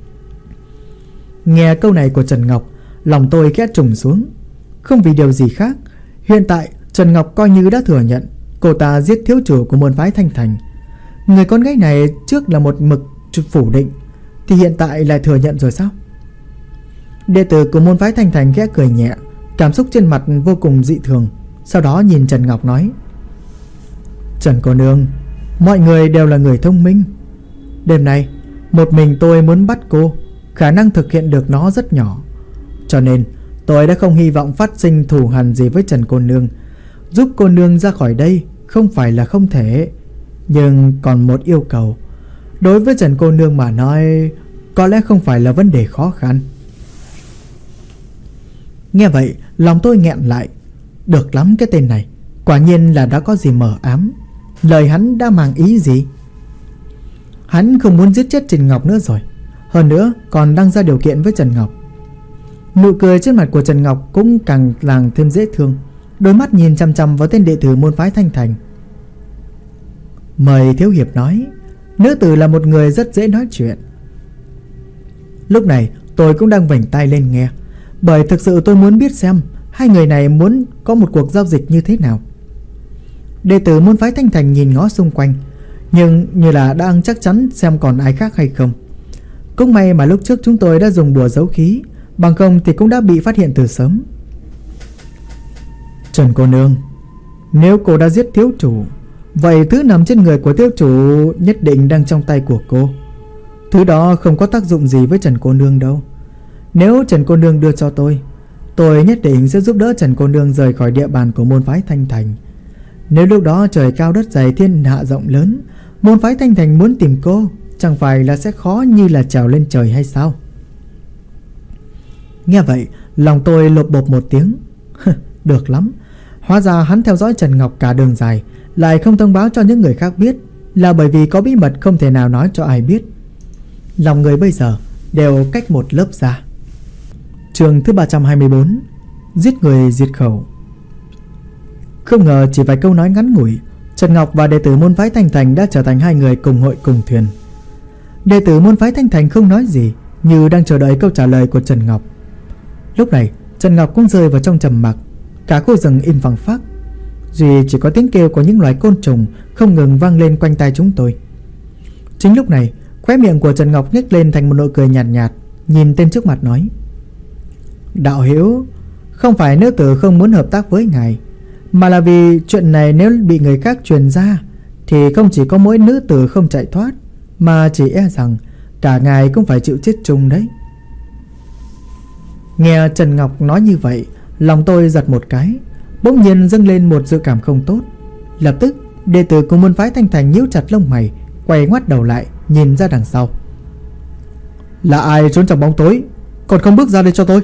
Nghe câu này của Trần Ngọc, lòng tôi khẽ trùng xuống. Không vì điều gì khác, hiện tại Trần Ngọc coi như đã thừa nhận cô ta giết thiếu chủ của môn phái Thanh Thành. Người con gái này trước là một mực phủ định, thì hiện tại lại thừa nhận rồi sao? Đệ tử của môn phái Thanh Thành khẽ cười nhẹ, cảm xúc trên mặt vô cùng dị thường. Sau đó nhìn Trần Ngọc nói. Trần cô nương, mọi người đều là người thông minh. Đêm nay một mình tôi muốn bắt cô, khả năng thực hiện được nó rất nhỏ. Cho nên Tôi đã không hy vọng phát sinh thù hằn gì với Trần cô nương. Giúp cô nương ra khỏi đây không phải là không thể, nhưng còn một yêu cầu. Đối với Trần cô nương mà nói, có lẽ không phải là vấn đề khó khăn. Nghe vậy, lòng tôi nghẹn lại. Được lắm, cái tên này quả nhiên là đã có gì mờ ám. Lời hắn đã mang ý gì? Hắn không muốn giết chết Trần Ngọc nữa rồi. Hơn nữa còn đang ra điều kiện với Trần Ngọc. Nụ cười trên mặt của Trần Ngọc cũng càng làm thêm dễ thương. Đôi mắt nhìn chăm chăm vào tên đệ tử môn phái Thanh Thành. Mời thiếu hiệp nói. Nữ tử là một người rất dễ nói chuyện. Lúc này tôi cũng đang vểnh tai lên nghe, bởi thực sự tôi muốn biết xem hai người này muốn có một cuộc giao dịch như thế nào. Đệ tử môn phái Thanh Thành nhìn ngó xung quanh, nhưng như là đang chắc chắn xem còn ai khác hay không. Cũng may mà lúc trước chúng tôi đã dùng bùa giấu khí, bằng không thì cũng đã bị phát hiện từ sớm. Trần cô nương, nếu cô đã giết thiếu chủ, vậy thứ nằm trên người của thiếu chủ nhất định đang trong tay của cô. Thứ đó không có tác dụng gì với Trần cô nương đâu. Nếu Trần cô nương đưa cho tôi nhất định sẽ giúp đỡ Trần cô nương rời khỏi địa bàn của môn phái Thanh Thành. Nếu lúc đó trời cao đất dày, thiên hạ rộng lớn, môn phái Thanh Thành muốn tìm cô, chẳng phải là sẽ khó như là trèo lên trời hay sao? Nghe vậy, lòng tôi lột bột một tiếng. Được lắm. Hóa ra hắn theo dõi Trần Ngọc cả đường dài, lại không thông báo cho những người khác biết, là bởi vì có bí mật không thể nào nói cho ai biết. Lòng người bây giờ đều cách một lớp da. Chương thứ 324. Giết người diệt khẩu. Không ngờ chỉ vài câu nói ngắn ngủi, Trần Ngọc và đệ tử môn phái Thanh Thành đã trở thành hai người cùng hội cùng thuyền. Đệ tử môn phái Thanh Thành không nói gì, như đang chờ đợi câu trả lời của Trần Ngọc. Lúc này Trần Ngọc cũng rơi vào trong trầm mặc. Cả khu rừng im phăng phắc, duy chỉ có tiếng kêu của những loài côn trùng không ngừng vang lên quanh tai chúng tôi. Chính lúc này, khóe miệng của Trần Ngọc nhếch lên thành một nụ cười nhàn nhạt, nhìn tên trước mặt nói: Đạo hữu, không phải nữ tử không muốn hợp tác với ngài, mà là vì chuyện này nếu bị người khác truyền ra thì không chỉ có mỗi nữ tử không chạy thoát, mà chỉ e rằng cả ngài cũng phải chịu chết chung đấy. Nghe Trần Ngọc nói như vậy, lòng tôi giật một cái, bỗng nhiên dâng lên một dự cảm không tốt. Lập tức đệ tử của môn phái Thanh Thành nhíu chặt lông mày, quay ngoắt đầu lại nhìn ra đằng sau. Là ai trốn trong bóng tối, còn không bước ra đây cho tôi?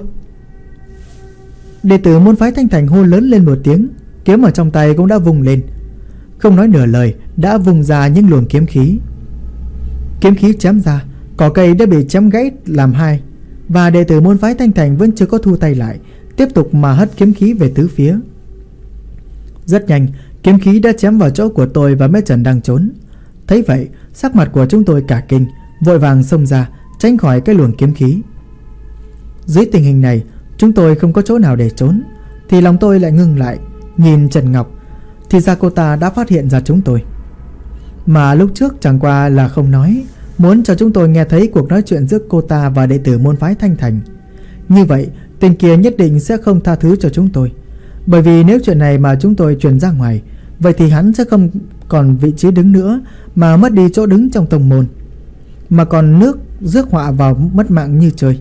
Đệ tử môn phái Thanh Thành hô lớn lên một tiếng, kiếm ở trong tay cũng đã vung lên. Không nói nửa lời đã vung ra những luồng kiếm khí. Kiếm khí chém ra, cỏ cây đã bị chém gãy làm hai, và đệ tử môn phái Thanh Thành vẫn chưa có thu tay lại, tiếp tục mà hất kiếm khí về tứ phía. Rất nhanh, kiếm khí đã chém vào chỗ của tôi và Mễ Trần đang trốn. Thấy vậy, sắc mặt của chúng tôi cả kinh, vội vàng xông ra tránh khỏi cái luồng kiếm khí. Dưới tình hình này, chúng tôi không có chỗ nào để trốn, thì lòng tôi lại ngưng lại, nhìn Trần Ngọc. Thì ra cô ta đã phát hiện ra chúng tôi, mà lúc trước chẳng qua là không nói, muốn cho chúng tôi nghe thấy cuộc nói chuyện giữa cô ta và đệ tử môn phái Thanh Thành. Như vậy tên kia nhất định sẽ không tha thứ cho chúng tôi, bởi vì nếu chuyện này mà chúng tôi truyền ra ngoài, vậy thì hắn sẽ không còn vị trí đứng nữa, mà mất đi chỗ đứng trong tông môn, mà còn nước rước họa vào mất mạng như trời.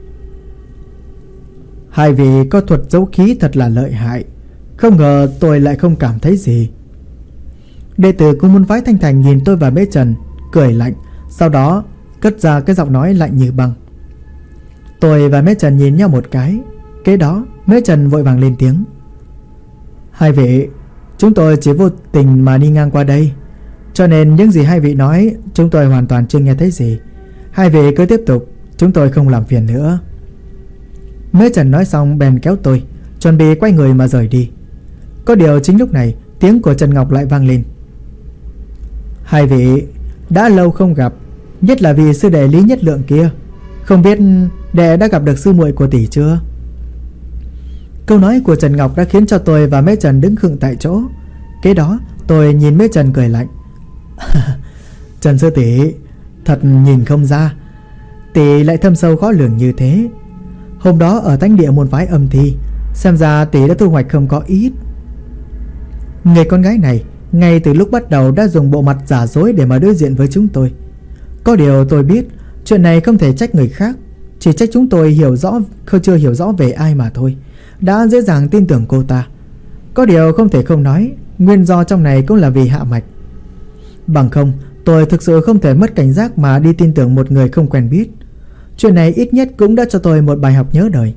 Hai vị có thuật giấu khí thật là lợi hại, không ngờ tôi lại không cảm thấy gì. Đệ tử của môn phái Thanh Thành nhìn tôi và Mễ Trần, cười lạnh, sau đó cất ra cái giọng nói lạnh như băng. Tôi và Mễ Trần nhìn nhau một cái, kế đó Mễ Trần vội vàng lên tiếng: Hai vị, chúng tôi chỉ vô tình mà đi ngang qua đây, cho nên những gì hai vị nói chúng tôi hoàn toàn chưa nghe thấy gì. Hai vị cứ tiếp tục, chúng tôi không làm phiền nữa. Mễ Trần nói xong bèn kéo tôi, chuẩn bị quay người mà rời đi. Có điều chính lúc này tiếng của Trần Ngọc lại vang lên: Hai vị, đã lâu không gặp, nhất là vì sư đệ Lý Nhất Lượng kia, không biết đệ đã gặp được sư muội của tỷ chưa? Câu nói của Trần Ngọc đã khiến cho tôi và Mễ Trần đứng khựng tại chỗ. Kế đó tôi nhìn Mễ Trần cười lạnh: Trần sư tỷ, thật nhìn không ra tỷ lại thâm sâu khó lường như thế. Hôm đó ở thánh địa môn phái Âm Thi, xem ra tỷ đã thu hoạch không có ít. Người con gái này ngay từ lúc bắt đầu đã dùng bộ mặt giả dối để mà đối diện với chúng tôi. Có điều tôi biết chuyện này không thể trách người khác, Chỉ trách chúng tôi chưa hiểu rõ về ai mà thôi, đã dễ dàng tin tưởng cô ta. Có điều không thể không nói, nguyên do trong này cũng là vì Hạ Mạch. Bằng không, tôi thực sự không thể mất cảnh giác mà đi tin tưởng một người không quen biết. Chuyện này ít nhất cũng đã cho tôi một bài học nhớ đời.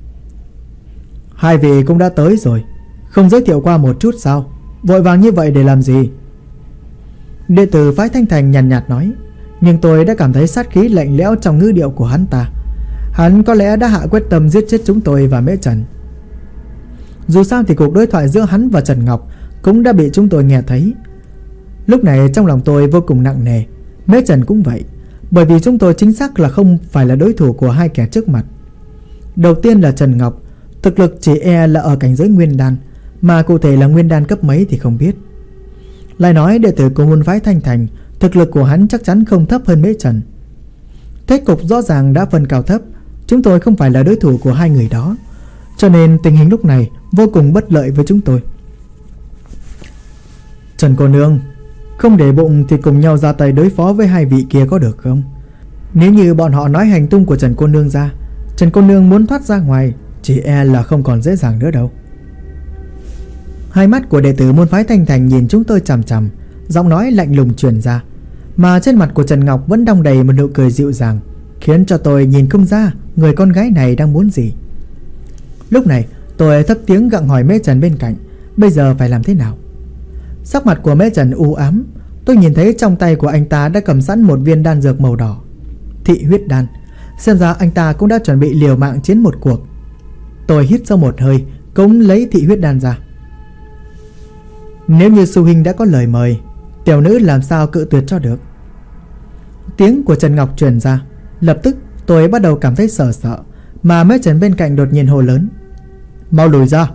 Hai vị cũng đã tới rồi, không giới thiệu qua một chút sao? Vội vàng như vậy để làm gì? Đệ tử phái Thanh Thành nhàn nhạt nói. Nhưng tôi đã cảm thấy sát khí lạnh lẽo trong ngữ điệu của hắn ta. Hắn có lẽ đã hạ quyết tâm giết chết chúng tôi và Mễ Trần. Dù sao thì cuộc đối thoại giữa hắn và Trần Ngọc cũng đã bị chúng tôi nghe thấy. Lúc này trong lòng tôi vô cùng nặng nề. Mễ Trần cũng vậy, bởi vì chúng tôi chính xác là không phải là đối thủ của hai kẻ trước mặt. Đầu tiên là Trần Ngọc, thực lực chỉ là ở cảnh giới nguyên đan, mà cụ thể là nguyên đan cấp mấy thì không biết. Lại nói đệ tử của môn phái Thanh Thành, thực lực của hắn chắc chắn không thấp hơn Mễ Trần. Thế cục rõ ràng đã phân cao thấp, chúng tôi không phải là đối thủ của hai người đó, cho nên tình hình lúc này vô cùng bất lợi với chúng tôi. Trần cô nương, không để bụng thì cùng nhau ra tay đối phó với hai vị kia có được không? Nếu như bọn họ nói hành tung của Trần cô nương ra, Trần cô nương muốn thoát ra ngoài chỉ là không còn dễ dàng nữa đâu. Hai mắt của đệ tử môn phái Thanh Thành nhìn chúng tôi chằm chằm, giọng nói lạnh lùng truyền ra, mà trên mặt của Trần Ngọc vẫn đong đầy một nụ cười dịu dàng, khiến cho tôi nhìn không ra người con gái này đang muốn gì. Lúc này tôi thấp tiếng gặng hỏi Mễ Trần bên cạnh, bây giờ phải làm thế nào? Sắc mặt của Mễ Trần u ám. Tôi nhìn thấy trong tay của anh ta đã cầm sẵn một viên đan dược màu đỏ, thị huyết đan. Xem ra anh ta cũng đã chuẩn bị liều mạng chiến một cuộc. Tôi hít sâu một hơi, cũng lấy thị huyết đan ra. Nếu như sư huynh đã có lời mời, tiểu nữ làm sao cự tuyệt cho được? Tiếng của Trần Ngọc truyền ra. Lập tức tôi bắt đầu cảm thấy sợ, mà Mễ Trần bên cạnh đột nhiên hô lớn, mau lùi ra.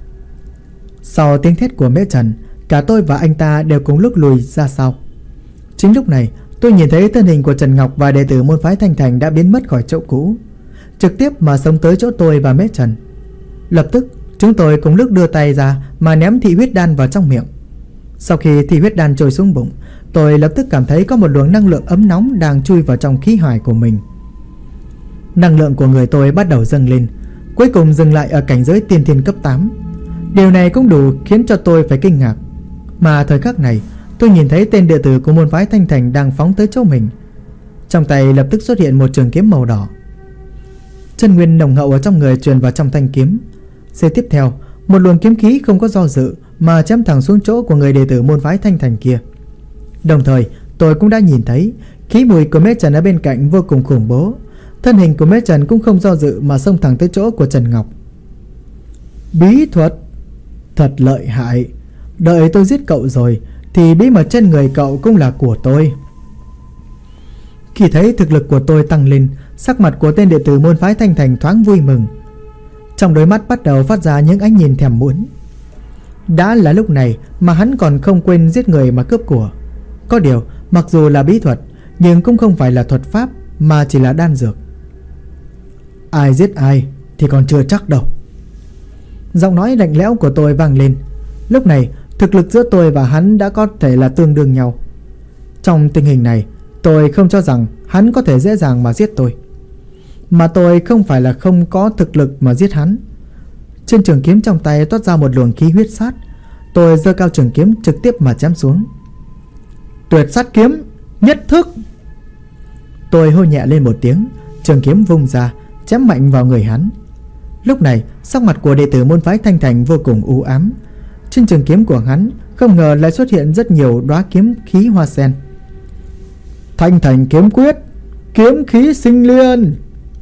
Sau tiếng thét của Mễ Trần, cả tôi và anh ta đều cùng lúc lùi ra sau. Chính lúc này tôi nhìn thấy thân hình của Trần Ngọc và đệ tử môn phái Thanh Thành đã biến mất khỏi chỗ cũ, trực tiếp mà xông tới chỗ tôi và Mễ Trần. Lập tức chúng tôi cùng lúc đưa tay ra mà ném thị huyết đan vào trong miệng. Sau khi thị huyết đan trôi xuống bụng, tôi lập tức cảm thấy có một luồng năng lượng ấm nóng đang chui vào trong khí hải của mình. Năng lượng của người tôi bắt đầu dâng lên, cuối cùng dừng lại ở cảnh giới tiên thiên cấp 8. Điều này cũng đủ khiến cho tôi phải kinh ngạc. Mà thời khắc này tôi nhìn thấy tên đệ tử của môn phái Thanh Thành đang phóng tới chỗ mình. Trong tay lập tức xuất hiện một trường kiếm màu đỏ. Chân nguyên nồng hậu ở trong người truyền vào trong thanh kiếm. Giây tiếp theo, một luồng kiếm khí không có do dự mà chém thẳng xuống chỗ của người đệ tử môn phái Thanh Thành kia. Đồng thời tôi cũng đã nhìn thấy khí mùi của Mễ Trần ở bên cạnh vô cùng khủng bố. Thân hình của Mễ Trần cũng không do dự mà xông thẳng tới chỗ của Trần Ngọc. Bí thuật thật lợi hại. Đợi tôi giết cậu rồi thì bí mật trên người cậu cũng là của tôi. Khi thấy thực lực của tôi tăng lên, sắc mặt của tên đệ tử môn phái Thanh Thành thoáng vui mừng. Trong đôi mắt bắt đầu phát ra những ánh nhìn thèm muốn. Đã là lúc này mà hắn còn không quên giết người mà cướp của. Có điều mặc dù là bí thuật, nhưng cũng không phải là thuật pháp, mà chỉ là đan dược. Ai giết ai thì còn chưa chắc đâu. Giọng nói lạnh lẽo của tôi vang lên. Lúc này thực lực giữa tôi và hắn đã có thể là tương đương nhau. Trong tình hình này, tôi không cho rằng hắn có thể dễ dàng mà giết tôi. Mà tôi không phải là không có thực lực mà giết hắn. Trên trường kiếm trong tay toát ra một luồng khí huyết sát. Tôi giơ cao trường kiếm trực tiếp mà chém xuống. Tuyệt sát kiếm, nhất thức. Tôi hô nhẹ lên một tiếng, trường kiếm vung ra, chém mạnh vào người hắn. Lúc này sắc mặt của đệ tử môn phái Thanh Thành vô cùng u ám. Trên trường kiếm của hắn không ngờ lại xuất hiện rất nhiều đóa kiếm khí hoa sen. Thanh Thành kiếm quyết, kiếm khí sinh liên.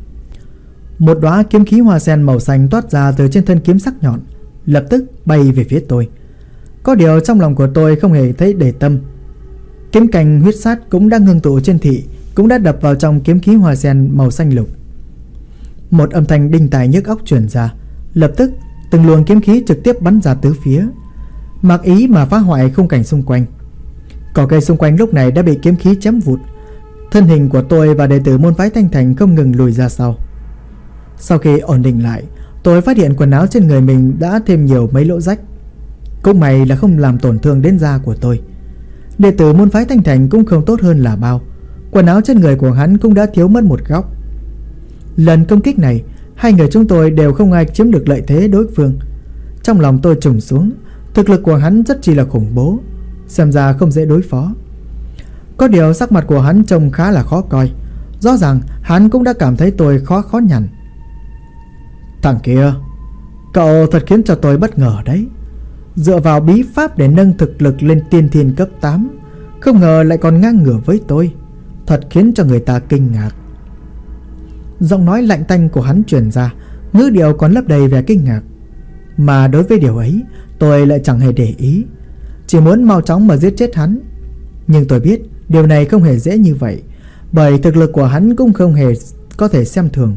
Một đóa kiếm khí hoa sen màu xanh toát ra từ trên thân kiếm sắc nhọn, lập tức bay về phía tôi. Có điều trong lòng của tôi không hề thấy để tâm. Kiếm cành huyết sát cũng đang ngưng tụ trên thị, cũng đã đập vào trong kiếm khí hoa sen màu xanh lục. Một âm thanh đinh tai nhức óc truyền ra. Lập tức từng luồng kiếm khí trực tiếp bắn ra tứ phía, mặc ý mà phá hoại khung cảnh xung quanh. Cỏ cây xung quanh lúc này đã bị kiếm khí chém vụt. Thân hình của tôi và đệ tử môn phái Thanh Thành không ngừng lùi ra sau. Sau khi ổn định lại, tôi phát hiện quần áo trên người mình đã thêm nhiều mấy lỗ rách. Cũng may là không làm tổn thương đến da của tôi. Đệ tử môn phái Thanh Thành cũng không tốt hơn là bao. Quần áo trên người của hắn cũng đã thiếu mất một góc. Lần công kích này, hai người chúng tôi đều không ai chiếm được lợi thế đối phương. Trong lòng tôi trùng xuống, thực lực của hắn rất chi là khủng bố, xem ra không dễ đối phó. Có điều sắc mặt của hắn trông khá là khó coi, rõ ràng hắn cũng đã cảm thấy tôi khó nhằn. Thằng kia, cậu thật khiến cho tôi bất ngờ đấy. Dựa vào bí pháp để nâng thực lực lên tiên thiên cấp 8, không ngờ lại còn ngang ngửa với tôi, thật khiến cho người ta kinh ngạc. Giọng nói lạnh tanh của hắn truyền ra, ngữ điệu còn lấp đầy vẻ kinh ngạc. Mà đối với điều ấy, tôi lại chẳng hề để ý, chỉ muốn mau chóng mà giết chết hắn. Nhưng tôi biết điều này không hề dễ như vậy, bởi thực lực của hắn cũng không hề có thể xem thường.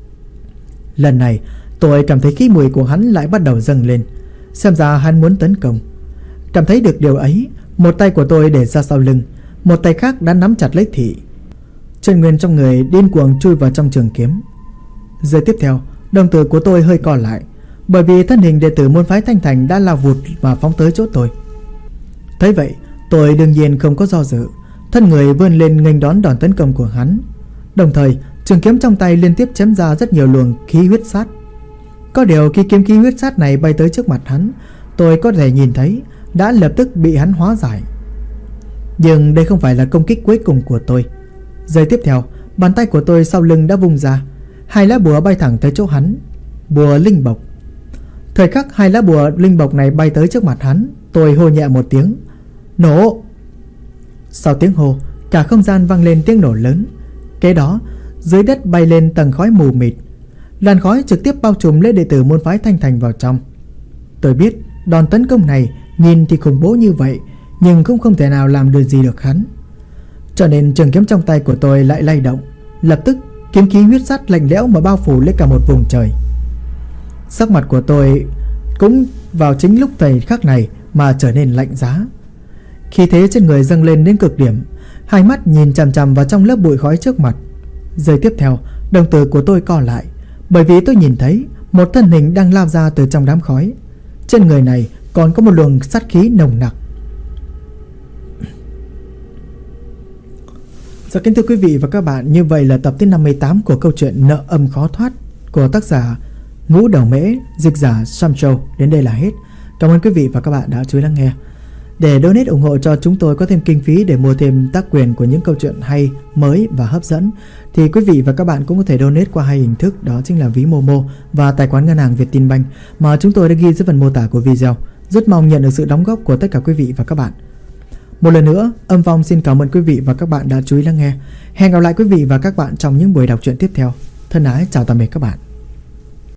Lần này tôi cảm thấy khí mùi của hắn lại bắt đầu dâng lên, xem ra hắn muốn tấn công. Cảm thấy được điều ấy, một tay của tôi để ra sau lưng, một tay khác đã nắm chặt lấy thị. Chân nguyên trong người điên cuồng chui vào trong trường kiếm. Giây tiếp theo, đồng tử của tôi hơi co lại, bởi vì thân hình đệ tử môn phái Thanh Thành đã lao vụt và phóng tới chỗ tôi. Thấy vậy, tôi đương nhiên không có do dự, thân người vươn lên nghênh đón đòn tấn công của hắn. Đồng thời, trường kiếm trong tay liên tiếp chém ra rất nhiều luồng khí huyết sát. Có điều khi kiếm khí huyết sát này bay tới trước mặt hắn, tôi có thể nhìn thấy đã lập tức bị hắn hóa giải. Nhưng đây không phải là công kích cuối cùng của tôi. Giây tiếp theo, bàn tay của tôi sau lưng đã vung ra, hai lá bùa bay thẳng tới chỗ hắn. Bùa linh bộc. Thời khắc hai lá bùa linh bộc này bay tới trước mặt hắn, tôi hô nhẹ một tiếng, nổ. Sau tiếng hô, cả không gian vang lên tiếng nổ lớn. Kế đó, dưới đất bay lên tầng khói mù mịt, làn khói trực tiếp bao trùm lấy đệ tử môn phái Thanh Thành vào trong. Tôi biết đòn tấn công này nhìn thì khủng bố như vậy, nhưng cũng không thể nào làm được gì được hắn. Cho nên trường kiếm trong tay của tôi lại lay động, lập tức kiếm khí huyết sắt lạnh lẽo mà bao phủ lấy cả một vùng trời. Sắc mặt của tôi cũng vào chính lúc thời khắc này mà trở nên lạnh giá. Khí thế trên người dâng lên đến cực điểm, hai mắt nhìn chằm chằm vào trong lớp bụi khói trước mặt. Giây tiếp theo, đồng tử của tôi co lại, bởi vì tôi nhìn thấy một thân hình đang lao ra từ trong đám khói. Trên người này còn có một luồng sát khí nồng nặc. Dạ, kính thưa quý vị và các bạn, như vậy là tập thứ 58 của câu chuyện Nợ Âm Khó Thoát của tác giả Ngũ Đầu Mễ, dịch giả Sam Châu đến đây là hết. Cảm ơn quý vị và các bạn đã chú ý lắng nghe. Để donate ủng hộ cho chúng tôi có thêm kinh phí để mua thêm tác quyền của những câu chuyện hay, mới và hấp dẫn, thì quý vị và các bạn cũng có thể donate qua hai hình thức, đó chính là ví Momo và tài khoản ngân hàng Vietinbank mà chúng tôi đã ghi dưới phần mô tả của video. Rất mong nhận được sự đóng góp của tất cả quý vị và các bạn. Một lần nữa, Âm Phong xin cảm ơn quý vị và các bạn đã chú ý lắng nghe. Hẹn gặp lại quý vị và các bạn trong những buổi đọc truyện tiếp theo. Thân ái chào tạm biệt các bạn.